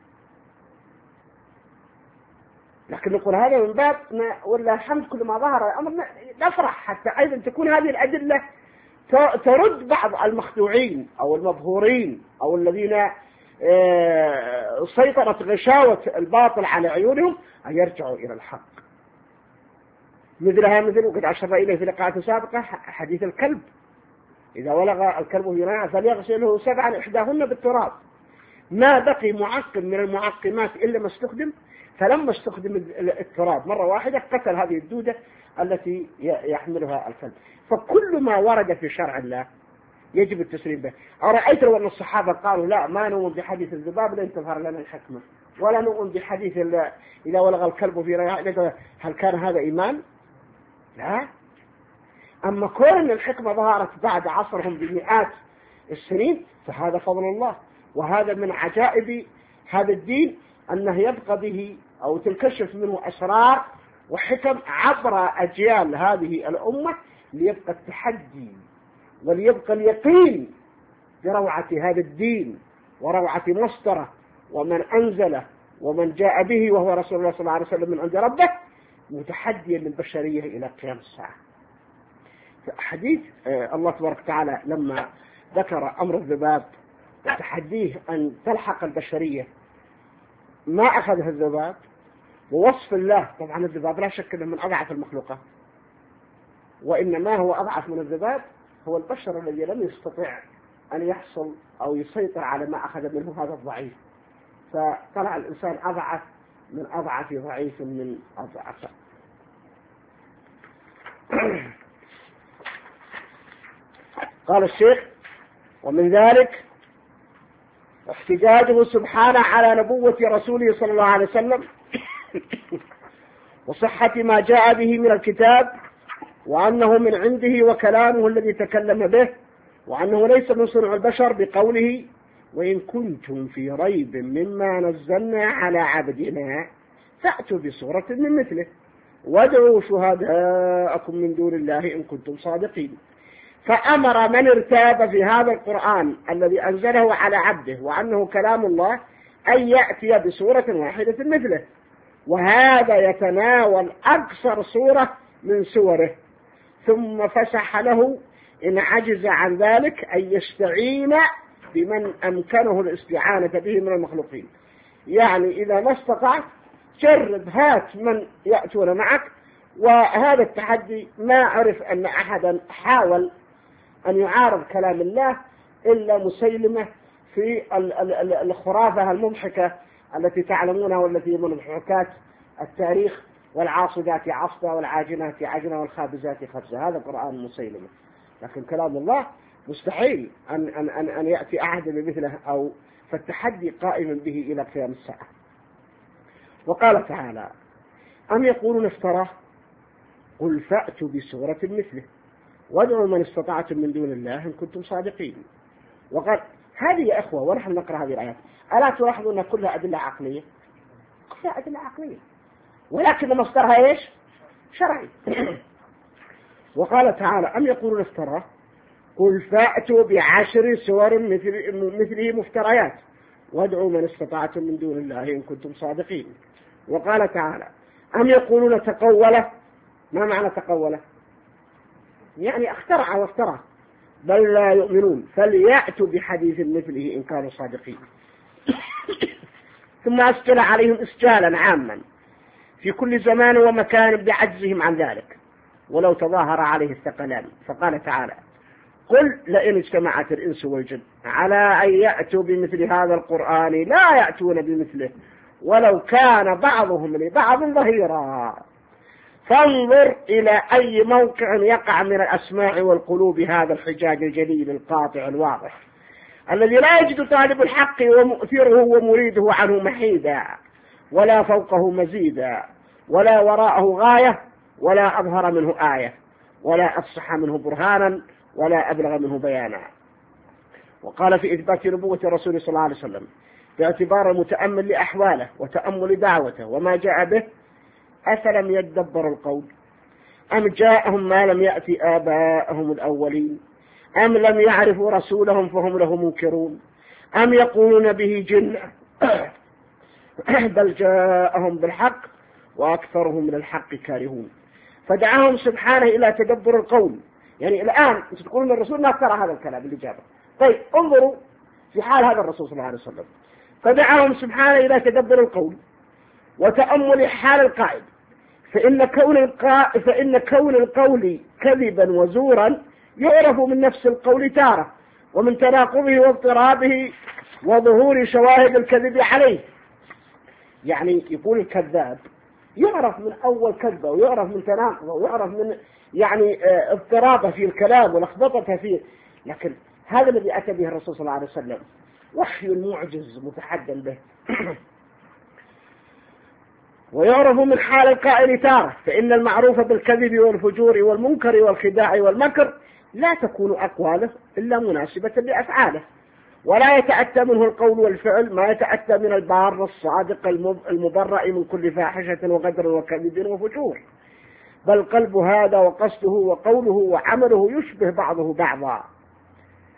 لكن نقول هذا من باب ولا الحمد كل ما ظهر الأمر نفرح حتى أيضا تكون هذه الأدلة ترد بعض المخدوعين أو المبهورين أو الذين سيطرت غشاوة الباطل على عيونهم أن يرجعوا إلى الحق. مثلها مثل وقد أشرنا إليه في لقاءات سابقة حديث الكلب، إذا ولغ الكلب في ناعة فليغسله سبعا إحداهن بالتراب. ما بقي معقم من المعقمات إلا ما استخدم، فلما استخدم التراب مرة واحدة قتل هذه الدودة التي يحملها الكلب. فكل ما ورد في شرع الله يجب التسليم به. أرأيت لو أن الصحابة قالوا لا ما نؤمن بحديث الذباب لن تظهر لنا الحكمة، ولا نؤمن بحديث إذا ولغ الكلب في رياء، هل كان هذا إيمان؟ لا. أما كون الحكمة ظهرت بعد عصرهم بمئات السنين فهذا فضل الله، وهذا من عجائب هذا الدين أنه يبقى به أو تنكشف منه أسرار وحكم عبر أجيال هذه الأمة، ليبقى التحدي وليبقى اليقين بروعة هذا الدين وروعة مصدره ومن أنزله ومن جاء به وهو رسول الله صلى الله عليه وسلم من عند ربه، متحديا للبشرية إلى قيام الساعة. حديث الله تبارك وتعالى لما ذكر أمر الذباب وتحديه أن تلحق البشرية ما أخذه الذباب ووصف الله. طبعا الذباب لا شك أنه من أضعف المخلوقات، وإنما هو أضعف من الذباب هو البشر الذي لم يستطع أن يحصل أو يسيطر على ما أخذ منه هذا الضعيف، فطلع الإنسان أضعف من أضعف ضعيف من أضعف. قال الشيخ: ومن ذلك احتجاجه سبحانه على نبوة رسوله صلى الله عليه وسلم وصحة ما جاء به من الكتاب، وأنه من عنده وكلامه الذي تكلم به، وأنه ليس من صنع البشر بقوله: وإن كنتم في ريب مما نزلنا على عبدنا فأتوا بصورة من مثله وادعوا شهداءكم من دون الله إن كنتم صادقين. فأمر من ارتاب في هذا القرآن الذي أنزله على عبده وأنه كلام الله أن يأتي بصورة واحدة مثله، وهذا يتناول أكثر صورة من سوره، ثم فسح له إن عجز عن ذلك أن يستعين بمن أمكنه الاستعانة به من المخلوقين. يعني إذا ما استطعت جرب، هات من يأتون معك. وهذا التحدي ما عرف أن أحدا حاول أن يعارض كلام الله إلا مسيلمة في الخرافة المضحكة التي تعلمونها والتي من محكات التاريخ: والعاصدات عصدا والعاجنات عجنا والخابزات خبزا. هذا قرآن مسيلمة، لكن كلام الله مستحيل أن, أن, أن, أن يأتي أحد بمثله، أو فالتحدي قائم به إلى قيام الساعة. وقال تعالى: أم يقولون افتراه قل فأتوا بسورة مثله وادعوا من استطعتم من دون الله إن كنتم صادقين. وقال: هذه يا أخوة ونحن نقرأ هذه الآيات ألا تلاحظون أن كلها أدلة عقلية؟ كلها أدلة عقلية، ولكن مصدرها إيش؟ شرعي. وقال تعالى: أم يقولون افتراه قل فأتوا بعشر سور مثله مفتريات وادعوا من استطعتم من دون الله إن كنتم صادقين. وقال تعالى: أم يقولون تقوله. ما معنى تقوله؟ يعني اخترع وافترى. بل لا يؤمنون فليأتوا بحديث مثله إن كانوا صادقين. ثم أسجل عليهم إسجالا عاما في كل زمان ومكان بعجزهم عن ذلك ولو تظاهر عليه الثقلان. فقال تعالى: قل لئن اجتمعت الإنس والجن على أن يأتوا بمثل هذا القرآن لا يأتون بمثله ولو كان بعضهم لبعض ظهيرا. فانظر إلى أي موقع يقع من الأسماع والقلوب هذا الحجاج الجليل القاطع الواضح الذي لا يجد طالب الحق ومؤثره ومريده عنه محيدا، ولا فوقه مزيدا، ولا وراءه غاية، ولا أظهر منه آية، ولا أفصح منه برهانا، ولا أبلغ منه بيانا. وقال في إثبات نبوة الرسول صلى الله عليه وسلم باعتبار المتأمل لأحواله وتأمل دعوته وما جاء به: أفلم يدبروا القول أم جاءهم ما لم يأتي آباءهم الأولين أم لم يعرفوا رسولهم فهم له منكرون أم يقولون به جنة بل جاءهم بالحق وأكثرهم من الحق كارهون. فدعاهم سبحانه إلى تدبر القول. يعني الآن أنت تقولون الرسول ما اخترع هذا الكلام اللي جابه. طيب انظروا في حال هذا الرسول صلى الله عليه وسلم، فدعاهم سبحانه إلى تدبر القول وتأمل حال القائل، فإن كون القا... فإن كون القول كذبا وزورا يعرف من نفس القول تارة ومن تناقضه واضطرابه وظهور شواهد الكذب عليه. يعني يقول الكذاب يعرف من أول كذبه ويعرف من تناقضه ويعرف من يعني اضطرابه في الكلام ولخبطته فيه، لكن هذا الذي أتى به الرسول صلى الله عليه وسلم وحي معجز متحدى به. ويعرف من حال القائل تارة، فإن المعروف بالكذب والفجور والمنكر والخداع والمكر لا تكون أقواله إلا مناسبة لأفعاله، ولا يتأتى منه القول والفعل ما يتأتى من البار الصادق المبرأ من كل فاحشة وغدر وكذب وفجور، بل قلب هذا وقصده وقوله وعمله يشبه بعضه بعضا.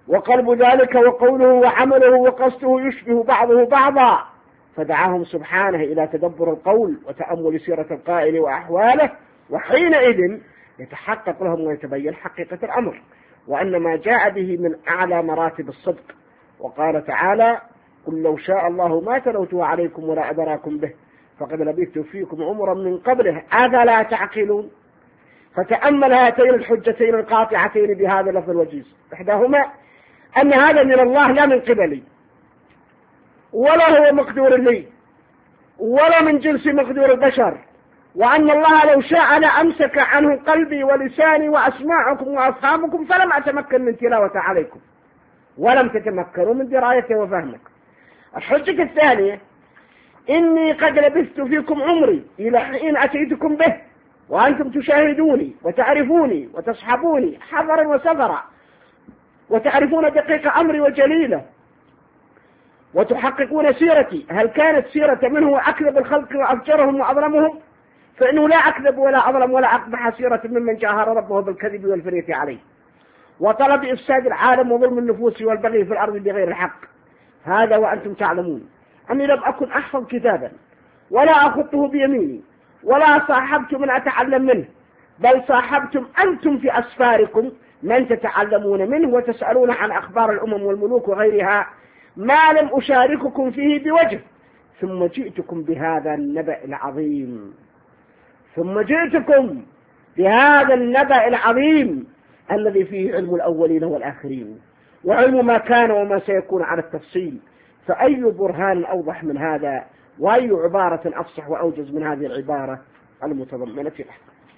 وقلب ذلك وقوله وعمله وقصده يشبه بعضه بعضا، فدعاهم سبحانه إلى تدبر القول وتأمل سيرة القائل وأحواله، وحينئذ يتحقق لهم ويتبين حقيقة الأمر وأن ما جاء به من أعلى مراتب الصدق. وقال تعالى: قل لو شاء الله ما تلوته عليكم ولا أدراكم به فقد لبثت فيكم عمرا من قبله أفلا تعقلون. فتأمل هاتين الحجتين القاطعتين بهذا اللفظ الوجيز، إحداهما أن هذا من الله لا من قبلي، ولا هو مقدور لي، ولا من جنس مقدور البشر، وأن الله لو شاء لأمسك عنه قلبي ولساني وأسماعكم وأصحابكم فلم أتمكن من تلاوة عليكم ولم تتمكنوا من درايته وفهمك. الحجة الثانية: إني قد لبثت فيكم عمري إلى حين أتيتكم به وأنتم تشاهدوني وتعرفوني وتصحبوني حضرا وسفرا، وتعرفون دقيق أمري وجليله، وتحققون سيرتي. هل كانت سيرة منه أكذب الخلق وأفجرهم وأظلمهم؟ فإنه لا أكذب ولا أظلم ولا أقبح سيرة ممن جاهر ربه بالكذب والفرية عليه وطلب إفساد العالم وظلم النفوس والبغي في الأرض بغير الحق. هذا وأنتم تعلمون أني لم أكن أحفظ كتابا ولا أخطه بيميني ولا صاحبت من أتعلم منه، بل صاحبتم أنتم في أسفاركم من تتعلمون منه وتسألون عن أخبار الأمم والملوك وغيرها ما لم أشارككم فيه بوجه، ثم جئتكم بهذا النبأ العظيم ثم جئتكم بهذا النبأ العظيم الذي فيه علم الأولين والآخرين وعلم ما كان وما سيكون على التفصيل. فأي برهان أوضح من هذا، وأي عبارة أفصح وأوجز من هذه العبارة المتضمنة له.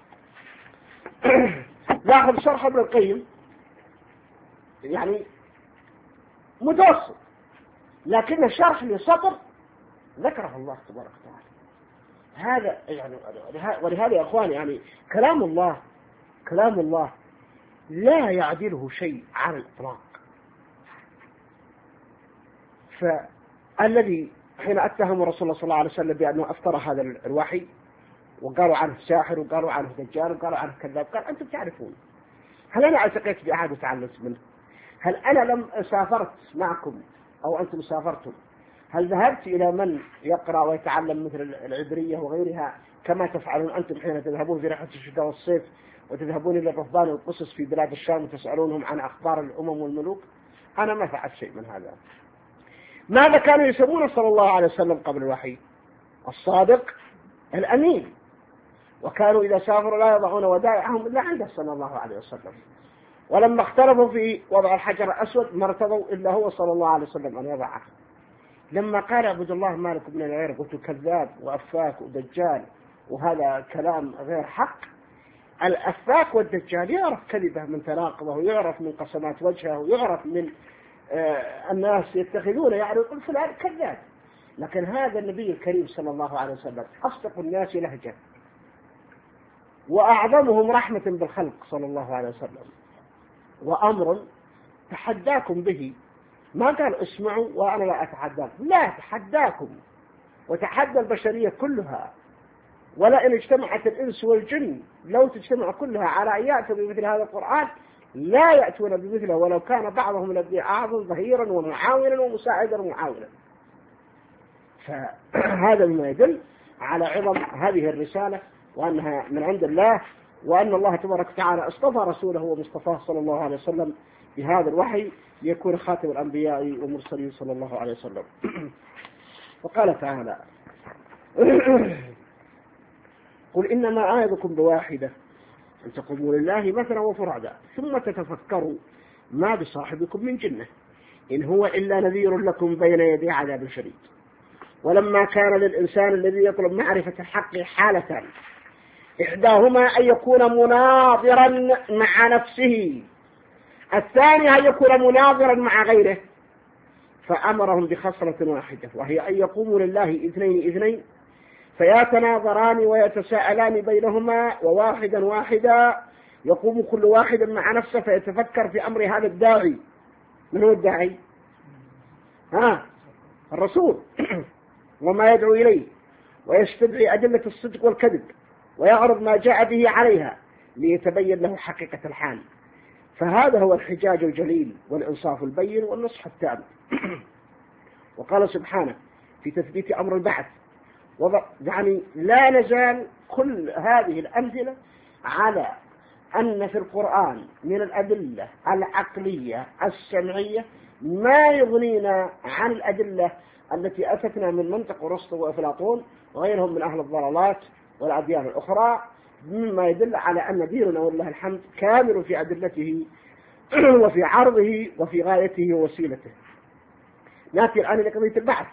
نأخذ شرح ابن القيم، يعني متوسط لكن الشرح لسطر ذكره الله تبارك وتعالى. هذا يعني ولهذا يا أخواني يعني كلام الله كلام الله لا يعدله شيء على الإطلاق. فالذي حين أتهم رسول الله صلى الله عليه وسلم بأنه أفترى هذا الوحي وقالوا عنه ساحر وقالوا عنه دجال وقالوا عنه كذاب، قال أنتم تعرفون. هل أنا التقيت بأحد وتعلمت منه؟ هل أنا لم سافرت معكم أو أنتم سافرتم؟ هل ذهبت إلى من يقرأ ويتعلم مثل العبرية وغيرها كما تفعلون أنتم حين تذهبون في رحلة الشتاء والصيف وتذهبون إلى الرهبان والقصص في بلاد الشام وتسألونهم عن أخبار الأمم والملوك؟ أنا ما فعلت شيء من هذا. ماذا كانوا يسمون صلى الله عليه وسلم قبل الوحي؟ الصادق الأمين. وكانوا إذا سافروا لا يضعون ودائعهم إلا عنده صلى الله عليه وسلم. ولما اختلفوا في وضع الحجر الأسود ما ارتضوا إلا هو صلى الله عليه وسلم أن يضعه. لما قال عبد الله مالك بن الغير قلت كذاب وأفاك ودجال وهذا كلام غير حق. الأفاك والدجال يعرف كذبه من تناقضه ويعرف من قسمات وجهه ويعرف من آه الناس يتخذون يعني يقول فلان كذاب. لكن هذا النبي الكريم صلى الله عليه وسلم أصدق الناس لهجة وأعظمهم رحمة بالخلق صلى الله عليه وسلم، وأمر تحداكم به. ما قال اسمعوا وأنا لا أتحداكم، لا، تحداكم وتحدى البشرية كلها. ولئن اجتمعت الإنس والجن لو تجتمع كلها على أن يأتوا بمثل هذا القرآن لا يأتون بمثله ولو كان بعضهم الذي أعظم ظهيرا ومعاونا ومساعدا ومعاونا. فهذا مما يدل على عظم هذه الرسالة وأنها من عند الله، وأن الله تبارك وتعالى اصطفى رسوله ومصطفاه صلى الله عليه وسلم بهذا الوحي ليكون خاتم الأنبياء والمرسلين صلى الله عليه وسلم. وقال تعالى: قل إنما أعظكم بواحدة أن تقوموا لله مثلا وفردا ثم تتفكروا ما بصاحبكم من جنة إن هو إلا نذير لكم بين يدي عذاب شديد. ولما كان للإنسان الذي يطلب معرفة الحق حالتان، إحداهما أن يكون مناظرا مع نفسه، الثاني أن يكون مناظرا مع غيره، فأمرهم بخصلة واحدة وهي أن يقوموا لله اثنين اثنين فيتناظران ويتساءلان بينهما، وواحدا واحدا يقوم كل واحد مع نفسه فيتفكر في أمر هذا الداعي. من هو الداعي؟ ها الرسول وما يدعو إليه، ويستدعي أدلة الصدق والكذب ويعرض ما جاء به عليها ليتبين له حقيقة الحال. فهذا هو الحجاج الجليل والإنصاف البين والنصح التام. وقال سبحانه في تثبيت أمر البعث، يعني لا نزال كل هذه الأمثلة على أن في القرآن من الأدلة العقلية السمعية ما يغنينا عن الأدلة التي أتتنا من منطق أرسطو وأفلاطون وغيرهم من أهل الضلالات والأديان الأخرى، مما يدل على أن ديننا والله الحمد كامل في أدلته وفي عرضه وفي غايته ووسيلته. نأتي الآن إلى قضية البعث.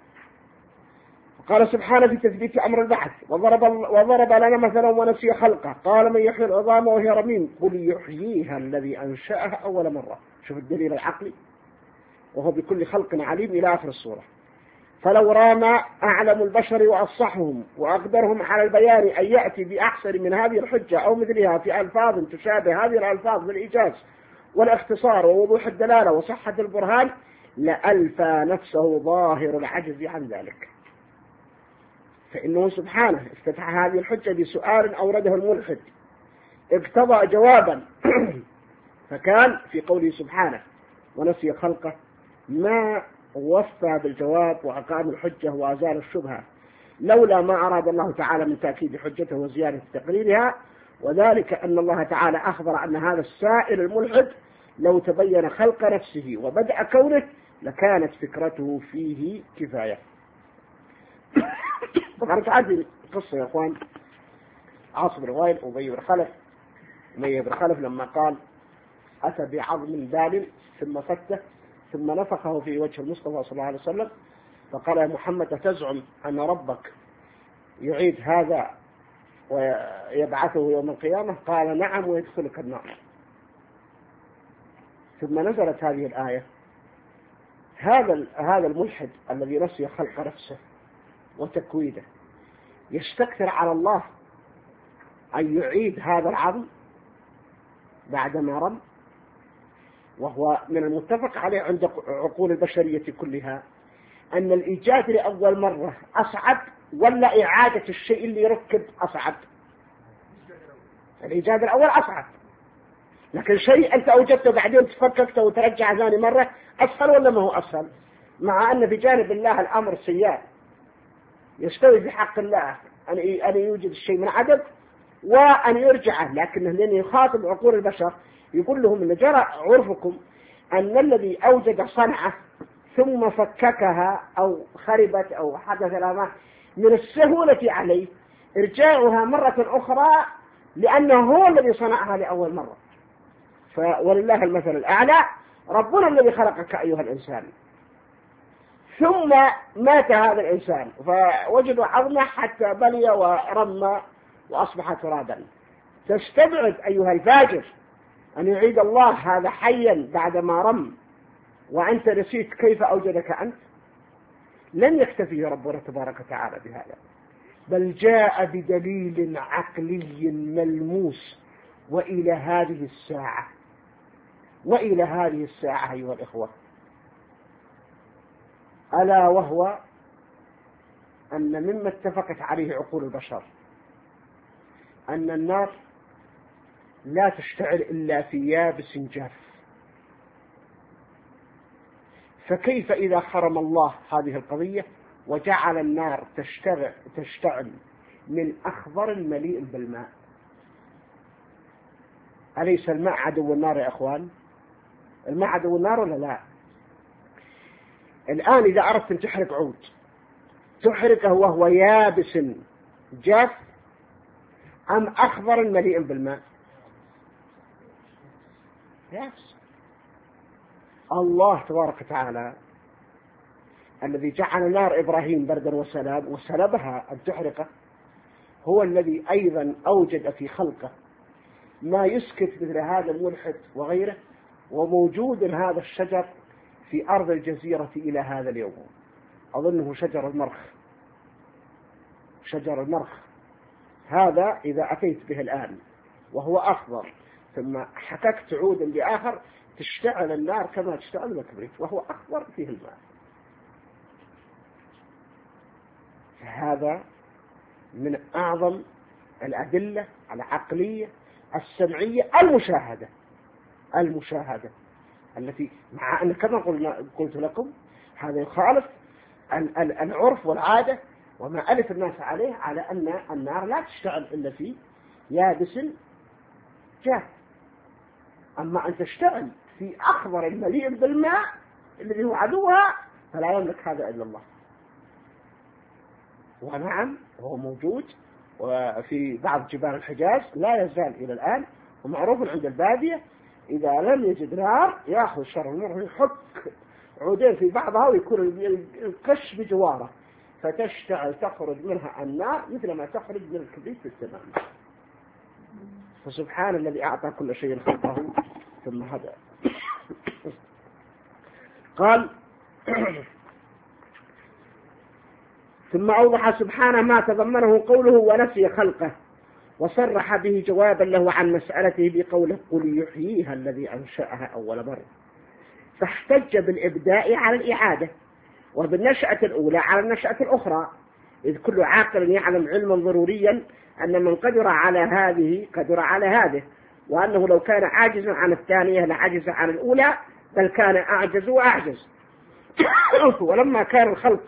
قال سبحانه في تثبيت أمر البعث: وضرب, وضرب لنا مثلا ونسي خلقه قال من يحيي العظام وهي رميم قل يحييها الذي أنشأها أول مرة. شوف الدليل العقلي، وهو بكل خلق عليم إلى آخر السورة. فلو رام أعلم البشر وأصحهم وأقدرهم على البيان أن يأتي بأحسن من هذه الحجة أو مثلها في ألفاظ تشابه هذه الألفاظ بالإيجاز والاختصار ووضوح الدلالة وصحة البرهان لألفى نفسه ظاهر العجز عن ذلك، فإنه سبحانه افتتح هذه الحجة بسؤال أورده الملحد اقتضى جوابا فكان في قوله سبحانه ونسي خلقه ما وفى بالجواب وأقام الحجة وأزال الشبهة، لولا ما أراد الله تعالى من تأكيد حجته وزيادة تقريرها، وذلك أن الله تعالى أخبر أن هذا السائل الملحد لو تبين خلق نفسه وبدأ كونه لكانت فكرته فيه كفاية. طبعا تعدي القصة يا أخوان، عاصم بن وائل وأبي بن خلف أبي بن خلف لما قال أتى بعظم بال ثم فته ثم نفخه في وجه المصطفى صلى الله عليه وسلم فقال يا محمد تزعم أن ربك يعيد هذا ويبعثه يوم القيامة؟ قال نعم ويدخلك النار. ثم نزلت هذه الآية: هذا هذا الملحد الذي نسي خلق نفسه وتكويده يستكثر على الله أن يعيد هذا العظم بعدما رم، وهو من المتفق عليه عند عقول البشرية كلها أن الإيجاد لأول مرة أصعب ولا إعادة الشيء اللي يركب أصعب؟ الإيجاد الأول أصعب، لكن شيء أنت أوجدته بعدين تفككته وترجع ثاني مرة أسهل ولا ما هو أسهل؟ مع أن في جانب الله الأمر سيان، يستوي في حق الله أن يوجد الشيء من عدم وأن يرجعه، لكنه لأنه يخاطب عقول البشر يقول لهم أن جرى عرفكم أن الذي أوجد صنعة ثم فككها أو خربت أو حدث لها من السهولة عليه إرجاعها مرة أخرى لأنه هو الذي صنعها لأول مرة. ولله المثل الأعلى، ربنا الذي خلقك أيها الإنسان ثم مات هذا الإنسان فوجدوا عظمه حتى بلي ورمى وأصبح ترابا. تستبعد أيها الفاجر أن يعيد الله هذا حيا بعدما رم وأنت نسيت كيف أوجدك أنت؟ لن يكتفي ربنا تبارك وتعالى بهذا، بل جاء بدليل عقلي ملموس وإلى هذه الساعة وإلى هذه الساعة أيها الإخوة، ألا وهو أن مما اتفقت عليه عقول البشر أن النار لا تشتعل إلا في يابس جاف، فكيف إذا حرم الله هذه القضية وجعل النار تشتعل, تشتعل من أخضر مليء بالماء؟ أليس الماء عدو النار يا أخوان؟ الماء عدو النار ولا لا؟ الآن إذا أردت أن تحرق عود تحرقه وهو يابس جاف أم أخضر مليء بالماء؟ يابس. الله تبارك وتعالى الذي جعل نار إبراهيم بردا وسلام وسلبها أن تحرقه هو الذي أيضا أوجد في خلقه ما يسكت مثل هذا الملحد وغيره، وموجود هذا الشجر في أرض الجزيرة إلى هذا اليوم. أظنه شجر المرخ، شجر المرخ هذا إذا أتيت به الآن وهو أخضر ثم حككت عودا بآخر تشتعل النار كما تشتعل الكبريت وهو أخضر فيه الماء. هذا من أعظم الأدلة العقلية السمعية المشاهدة المشاهدة التي مع أن كما قلنا قلت لكم هذا يخالف العرف والعادة وما ألف الناس عليه على أن النار لا تشتعل إلا في يابس جاف، أما أن تشتعل في أخضر المليء بالماء الذي هو عدوها فلا يملك هذا إلا الله. ونعم هو موجود وفي بعض جبال الحجاز لا يزال إلى الآن، ومعروف عند البادية إذا لم يجد نار يأخذ شر المر يحك عودين في بعضها ويكون القش بجواره فتشتعل تخرج منها النار مثل ما تخرج من الكبريت في السماء. فسبحان الذي أعطى كل شيء خلقه ثم هدى. قال ثم أوضح سبحانه ما تضمنه قوله ونسي خلقه، وصرح به جوابا له عن مسألته بقوله قل يحييها الذي أنشأها أول مرة، فاحتج بالإبداء على الإعادة وبالنشأة الأولى على النشأة الأخرى، إذ كل عاقل يعلم علما ضروريا أن من قدر على هذه قدر على هذه، وأنه لو كان عاجزا عن الثانية لعجز عن الأولى، بل كان أعجز وأعجز. ولما كان الخلق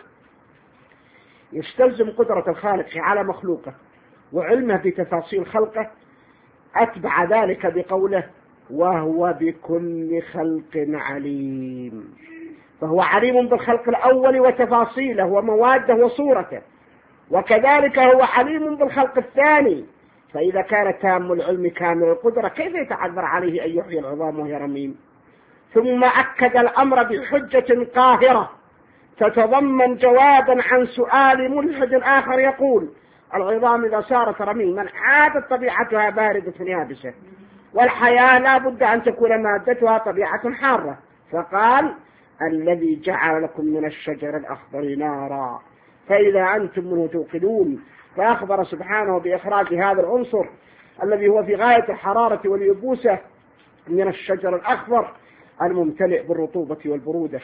يستلزم قدرة الخالق على مخلوقه وعلمه بتفاصيل خلقه، أتبع ذلك بقوله وهو بكل خلق عليم، فهو عليم بالخلق الأول وتفاصيله ومواده وصورته، وكذلك هو عليم بالخلق الثاني. فإذا كان تام العلم كامل القدرة كيف يتعذر عليه أن يحيي العظام وهي رميم؟ ثم أكد الأمر بحجة قاهرة تتضمن جوابا عن سؤال ملحد آخر يقول العظام إذا صارت رميما عادت طبيعتها باردة يابسة، والحياة لا بد أن تكون مادتها طبيعة حارة، فقال الذي جعل لكم من الشجر الأخضر نارا فإذا أنتم منه توقدون. فأخبر سبحانه بإخراج هذا العنصر الذي هو في غاية الحرارة واليبوسة من الشجر الأخضر الممتلئ بالرطوبة والبرودة،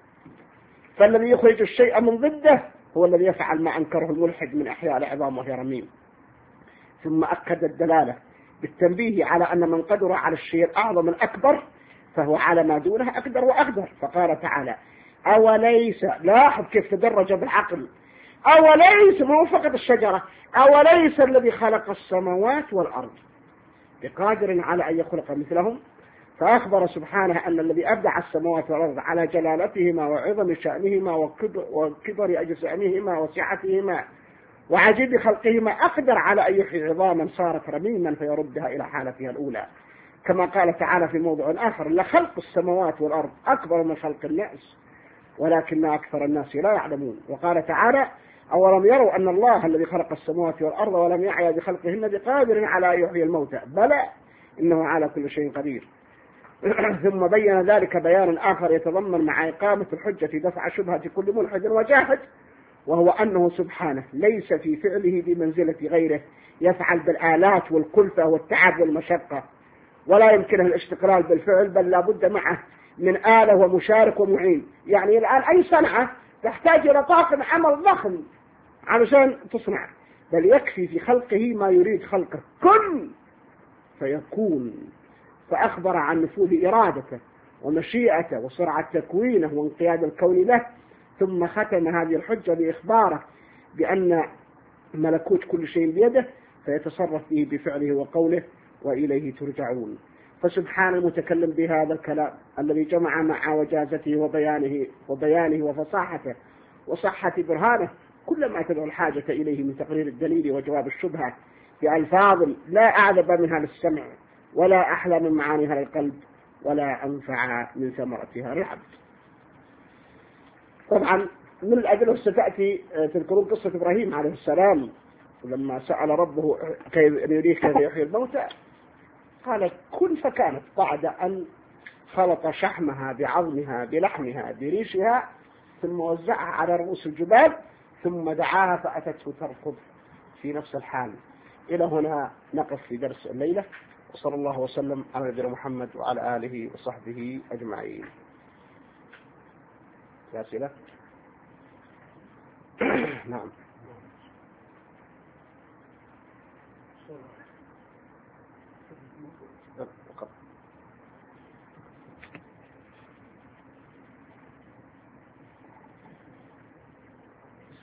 فالذي يخرج الشيء من ضده هو الذي يفعل ما أنكره الملحد من إحياء العظام وهي رميم. ثم أكد الدلالة بالتنبيه على أن من قدر على الشيء الأعظم الأكبر فهو على ما دونه أقدر وأقدر، فقال تعالى أوليس، لاحظ كيف تدرج بالعقل، أوليس مو فقط الشجرة، أوليس الذي خلق السماوات والأرض بقادر على أن يخلق مثلهم. فأخبر سبحانه أن الذي أبدع السماوات والأرض على جلالتهما وعظم شأنهما وكبر أجسامهما وسعتهما وعجيب خلقهما أقدر على أن يحيي عظاما صارت رميما فيردها إلى حالتها الأولى، كما قال تعالى في موضع آخر لخلق السماوات والأرض أكبر من خلق الناس ولكن أكثر الناس لا يعلمون. وقال تعالى أولم يروا أن الله الذي خلق السماوات والأرض ولم يعيا بخلقهن بقادر على أن يحيي الموتى بلى إنه على كل شيء قدير. ثم بين ذلك بيان آخر يتضمن مع إقامة الحجة دفع شبهة كل ملحد وجاحد، وهو أنه سبحانه ليس في فعله بمنزلة غيره يفعل بالآلات والكلفة والتعب والمشقة، ولا يمكنه الاستقلال بالفعل، بل لا بد معه من آلة ومشارك ومعين. يعني الآن أي صنعة تحتاج إلى طاقم عمل ضخم علشان تصنع، بل يكفي في خلقه ما يريد خلقه كن فيكون. فأخبر عن نفوذ إرادته ومشيئته وسرعة تكوينه وانقياد الكون له، ثم ختم هذه الحجة بإخباره بأن ملكوت كل شيء بيده فيتصرف به بفعله وقوله وإليه ترجعون. فسبحان المتكلم بهذا الكلام الذي جمع مع وجازته وبيانه وبيانه وفصاحته وصحة برهانه كل ما تدعو الحاجة إليه من تقرير الدليل وجواب الشبهة بألفاظ لا أعذب منها للسمع ولا أحلى من معانيها للقلب ولا أنفع من ثمرتها للعبد. طبعا من الأدلة ستأتي تذكرون قصة إبراهيم عليه السلام لما سأل ربه كيف يريد كيف يحيي الموتى، قال كن فكانت، بعد أن خلط شحمها بعظمها بلحمها بريشها ثم وزعها على رؤوس الجبال ثم دعاها فأتته تركض في نفس الحال. إلى هنا نقف في درس الليلة، وصلى الله وسلم على نبينا محمد وعلى آله وصحبه أجمعين. يا أسئلة؟ نعم.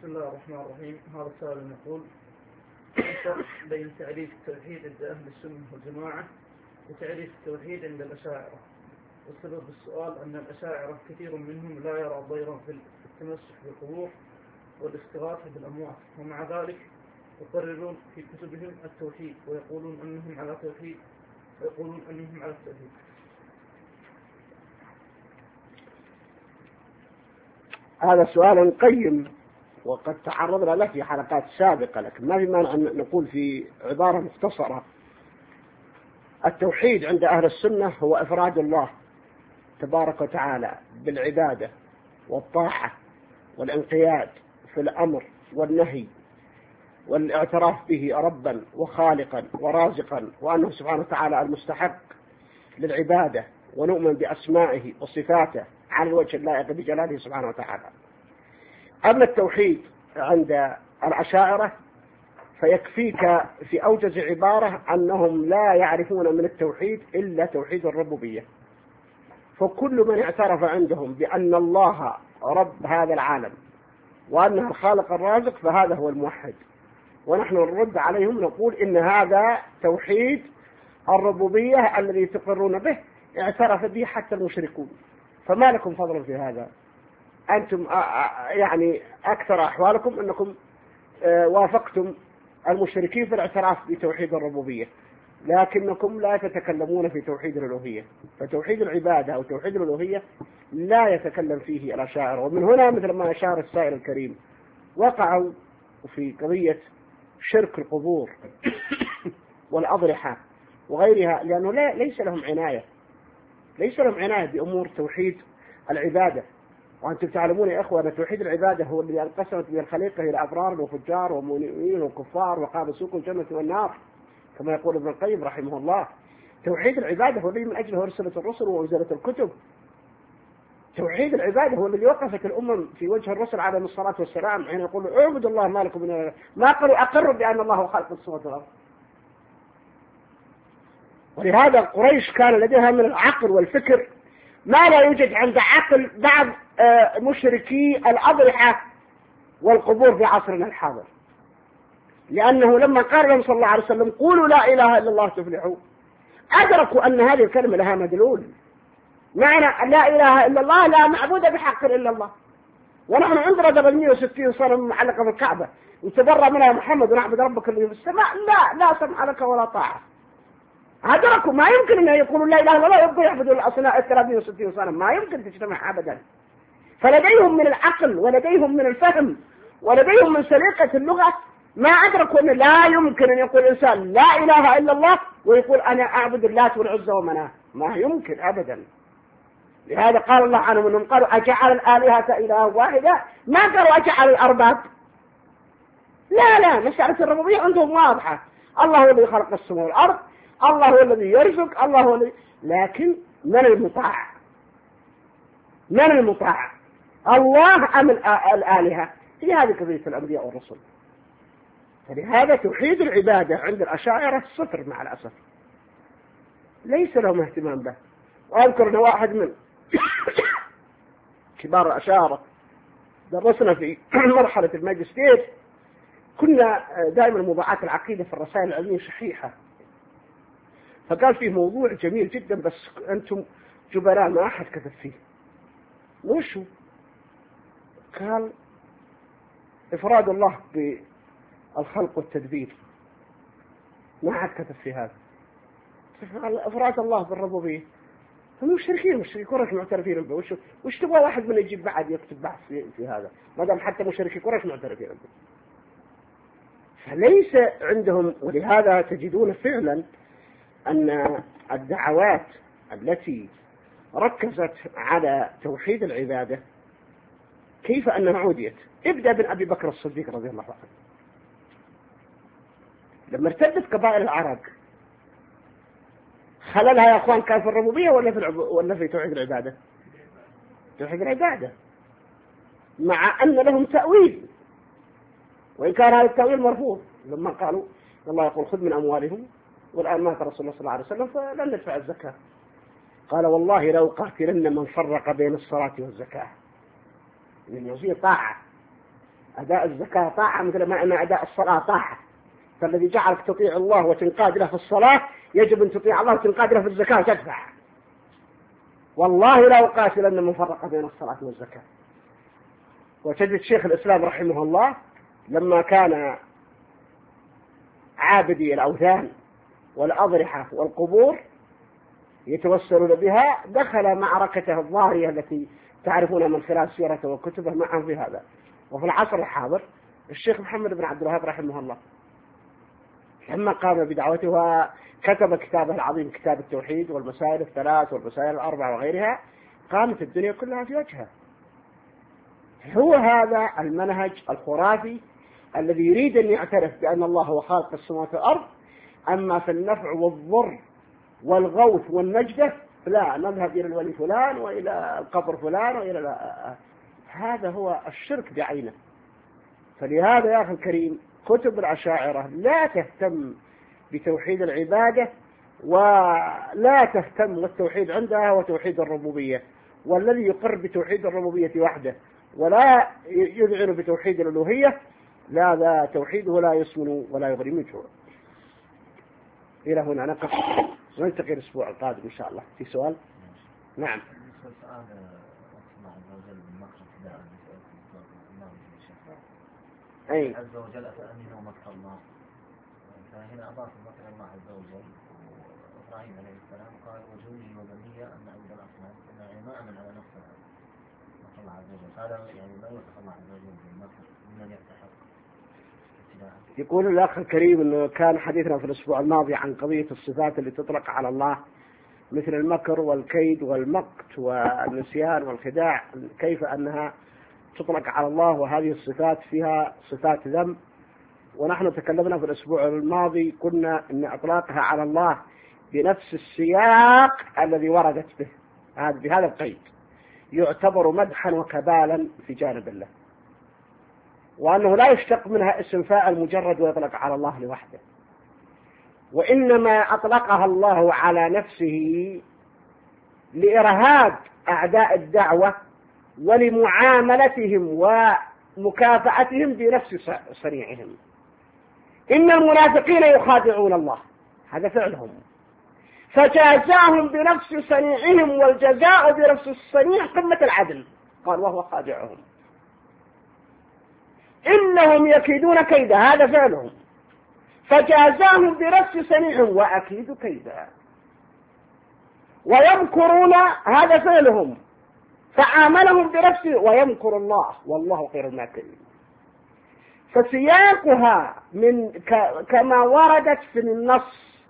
الله الرحمن الرحيم. هذا سؤال يقول: الفرق بين تعريف التوحيد عند أهل السنة والجماعة وتعريف التوحيد عند الأشاعرة؟ والسبب السؤال أن الأشاعرة كثير منهم لا يرى ضيرا في التمسك بالقبور والاستغاثة بالأموات، ومع ذلك يقررون في كتبهم التوحيد ويقولون أنهم على توحيد ويقولون أنهم على التوحيد. هذا سؤال قيم وقد تعرضنا له في حلقات سابقة، لكن ما في مانع أن نقول في عبارة مختصرة. التوحيد عند أهل السنة هو إفراد الله تبارك وتعالى بالعبادة والطاعة والانقياد في الأمر والنهي والاعتراف به ربا وخالقا ورازقا، وأنه سبحانه وتعالى المستحق للعبادة، ونؤمن بأسمائه وصفاته على الوجه اللائق بجلاله سبحانه وتعالى. أما التوحيد عند الأشاعرة فيكفيك في أوجز عبارة أنهم لا يعرفون من التوحيد إلا توحيد الربوبية. فكل من اعترف عندهم بأن الله رب هذا العالم وأنه الخالق الرازق فهذا هو الموحد، ونحن نرد عليهم نقول إن هذا توحيد الربوبية الذي تقرون به اعترف به حتى المشركون. فما لكم فضل في هذا؟ أنتم يعني أكثر أحوالكم أنكم وافقتم المشركين في الاعتراف بتوحيد الربوبية، لكنكم لا تتكلمون في توحيد الألوهية. فتوحيد العبادة أو توحيد الألوهية لا يتكلم فيه الأشاعرة. ومن هنا مثل ما أشار السائل الكريم وقعوا في قضية شرك القبور والأضرحة وغيرها، لأنه لا ليس لهم عناية ليس لهم عناية بأمور توحيد العبادة. وأنتم تعلمون يا أخوة أن توحيد العبادة هو الذي انقسمت به الخليقة إلى أبرار وفجار ومؤمنين وكفار وقام سوق الجنة والنار كما يقول ابن القيم رحمه الله. توحيد العبادة هو الذي من أجله أرسلت الرسل وأنزلت الكتب. توحيد العبادة هو الذي وقفت الأمم في وجه الرسل عليه الصلاة والسلام حين يقولوا اعبدوا الله ما لكم من إله، ما قالوا أقروا بأن الله خالق السماوات والأرض. ولهذا قريش كان لديها من العقل والفكر ما لا يوجد عند عقل بعض مشركي الأضرحة والقبور في عصرنا الحاضر، لأنه لما قال لهم صلى الله عليه وسلم قولوا لا إله إلا الله تفلحوا، أدركوا أن هذه الكلمة لها مدلول. معنى لا إله إلا الله لا معبود بحق إلا الله، ونحن عندنا ثمانمائة وستين صنم معلقة في الكعبة وتبرأ منها محمد ونعبد ربك اللي في السماء، لا لا سمع لك ولا طاعة. أدركوا ما يمكن أن يقولوا لا إله إلا الله يبقوا يعبدوا الأصنام ثلاثمائة وستين صنم، ما يمكن تجتمع أبدا. فلديهم من العقل ولديهم من الفهم ولديهم من سليقة اللغة ما أدركوا أن لا يمكن أن يقول إنسان لا إله إلا الله ويقول أنا أعبد اللات والعزى ومناه، ما يمكن أبدا. لهذا قال الله عنهم أنهم قالوا أجعل الآلهة إله واحدة، ما قالوا أجعل الأرباب. لا لا، مسألة الربوبية عندهم واضحة، الله هو الذي خلق السماء والأرض، الله هو الذي يرزق، الله هو الذي، لكن من المطاع؟ من المطاع؟ الله أم الآلهة؟ هي هذه قضية الأنبياء والرسل. فلهذا توحيد العبادة عند الأشاعرة صفر مع الأسف، ليس لهم اهتمام به. وأذكر أن واحد من كبار الأشاعرة درسنا في مرحلة الماجستير، كنا دائما موضوعات العقيدة في الرسائل العلمية شحيحة، فقال فيه موضوع جميل جدا بس أنتم جبلاء ما أحد كتب فيه. وشو؟ قال إفراد الله بالخلق والتدبير، ما أحد كتب في هذا. قال إفراد الله بالربوبية، هم مشركين مشركين قريش معترفين به. وش وش تبغى واحد من يجيب بعد يكتب بحث في, في هذا ما دام حتى مشركين قريش معترفين به؟ فليس عندهم. ولهذا تجدون فعلا أن الدعوات التي ركزت على توحيد العبادة كيف أنها عوديت. ابدأ بن أبي بكر الصديق رضي الله عنه، لما ارتدت قبائل العرب خللها يا أخوان كان في الربوبية ولا في العب... ولا في توحيد العبادة؟ توحيد العبادة، مع أن لهم تأويل، وإن كان هذا التأويل مرفوض. لما قالوا الله يقول خذ من أموالهم والآن مات رسول الله صلى الله عليه وسلم فلن ندفع الزكاة، قال والله لو قاتلن من فرق بين الصلاة والزكاة. من يصير طاعة أداء الزكاة طاعة مثل ما أن أداء الصلاة طاعة. فالذي جعلك تطيع الله وتنقاد له في الصلاة يجب أن تطيع الله وتنقاد له في الزكاة وتدفع. والله لا أقاتلن من فرق بين الصلاة والزكاة. وتجد شيخ الإسلام رحمه الله لما كان عابدي الأوثان والأضرحة والقبور يتوسلون بها دخل معركته الظاهرية التي تعرفونها من خلال سيرته وكتبه معهم في هذا. وفي العصر الحاضر الشيخ محمد بن عبد الوهاب رحمه الله لما قام بدعوته وكتب كتابه العظيم كتاب التوحيد والمسائل الثلاث والمسائل الأربع وغيرها قامت الدنيا كلها في وجهه. هو هذا المنهج الخرافي الذي يريد أن يعترف بأن الله هو خالق السماوات والأرض، أما في النفع والضر والغوث والنجدة لا نذهب إلى الولي فلان وإلى القبر فلان وإلى لا. هذا هو الشرك بعينه. فلهذا يا أخي الكريم كتب الأشاعرة لا تهتم بتوحيد العبادة ولا تهتم والتوحيد عندها وتوحيد الربوبية، والذي يقر بتوحيد الربوبية وحده ولا يذعن بتوحيد الألوهية لا ذا توحيده لا يسمن ولا يغني من جوع. إلى هنا نقف ونلتقي الأسبوع القادم إن شاء الله. في سؤال؟ نعم. أي عز وجل أتأمنوا مكر الله، فهنا أضاف المكر الله عز وجل. وإبراهيم عليه السلام قال وجوهي وبنية أن أعبد الأصنام، يعني ما أمن على نفسه مكر الله عز وجل. هذا يعني ما يوصف الله عز وجل بالمكر من يستحق. يقول الأخ الكريم أنه كان حديثنا في الأسبوع الماضي عن قضية الصفات اللي تطلق على الله مثل المكر والكيد والمقت والنسيان والخداع، كيف أنها تطلق على الله وهذه الصفات فيها صفات ذم. ونحن تكلمنا في الأسبوع الماضي قلنا أن إطلاقها على الله بنفس السياق الذي وردت به بهذا القيد يعتبر مدحا وكبالا في جانب الله، وأنه لا يشتق منها اسم فاعل مجرد ويطلق على الله لوحده، وإنما أطلقها الله على نفسه لإرهاب أعداء الدعوة ولمعاملتهم ومكافأتهم بنفس صنيعهم. إن المنافقين يخادعون الله، هذا فعلهم، فجازاهم بنفس صنيعهم، والجزاء بنفس الصنيع قمة العدل، قال وهو خادعهم. إنهم يكيدون كيدا، هذا فعلهم، فجازاهم بنفس صنيعهم وأكيد كيدا. ويمكرون، هذا فعلهم، فعاملهم بنفسه، ويمكر الله والله خير الماكرين. فسياقها من كما وردت في النص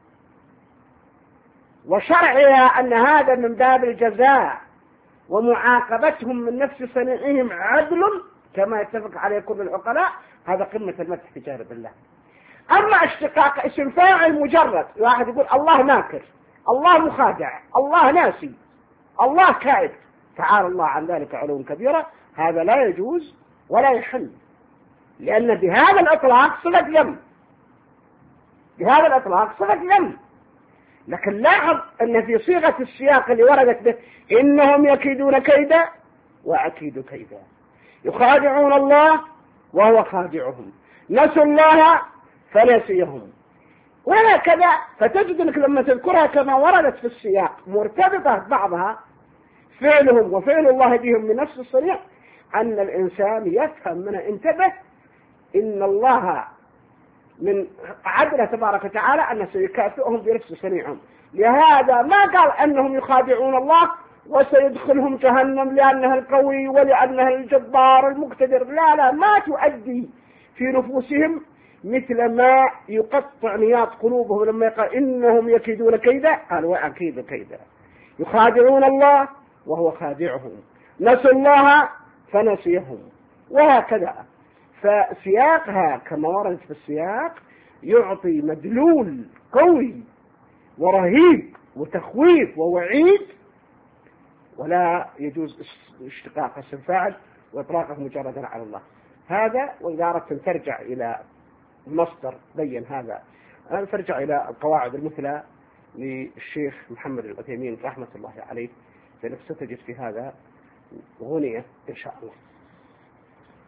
وشرعها أن هذا من باب الجزاء ومعاقبتهم من نفس صنيعهم عدل كما يتفق عليه كل العقلاء، هذا قمة المدح في جانب الله. أما اشتقاق اسم فاعل مجرد، واحد يقول الله ماكر، الله مخادع، الله ناسي، الله كائد، تعالى الله عن ذلك علوا كبيرا، هذا لا يجوز ولا يحل، لأن بهذا الإطلاق صفة ذم، بهذا الإطلاق صفة ذم. لكن لاحظ أن في صيغة السياق اللي وردت به إنهم يكيدون كيدا وأكيد كيدا، يخادعون الله وهو خادعهم، نسوا الله فنسيهم، وهكذا. فتجد أنك لما تذكرها كما وردت في السياق مرتبطة بعضها فعلهم وفعل الله بهم من نفس الصنيع، أن الإنسان يفهم منها انتبه إن الله من عدله تبارك وتعالى أنه سيكافئهم بنفس صنيعهم. لهذا ما قال أنهم يخادعون الله وسيدخلهم جهنم لأنها القوي ولأنها الجبار المقتدر، لا لا، ما تؤدي في نفوسهم مثل ما يقطع نياط قلوبهم لما يقال إنهم يكيدون كيدا، قال وأكيد كيدا. يخادعون الله وهو خادعهم، نسوا الله فنسيهم، وهكذا. فسياقها كما وردت في السياق يعطي مدلول قوي ورهيب وتخويف ووعيد، ولا يجوز اشتقاق اسم فاعل واطلاقه مجردا على الله. هذا وإذا أردت أن ترجع إلى مصدر بين هذا، أن ترجع إلى القواعد المثلى للشيخ محمد العثيمين رحمة الله عليه، لأنك ستجد في هذا غنية إن شاء الله.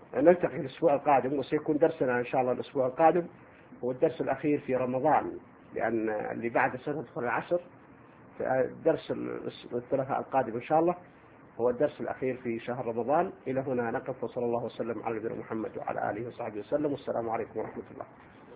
نلتقي الأسبوع القادم، وسيكون درسنا إن شاء الله الأسبوع القادم هو الدرس الأخير في رمضان، لأن اللي بعد سندخل العشر. الدرس الثلاثاء القادم إن شاء الله هو الدرس الأخير في شهر رمضان. إلى هنا نقف، وصلى الله وسلم على نبينا محمد وعلى آله وصحبه وسلم، والسلام عليكم ورحمة الله.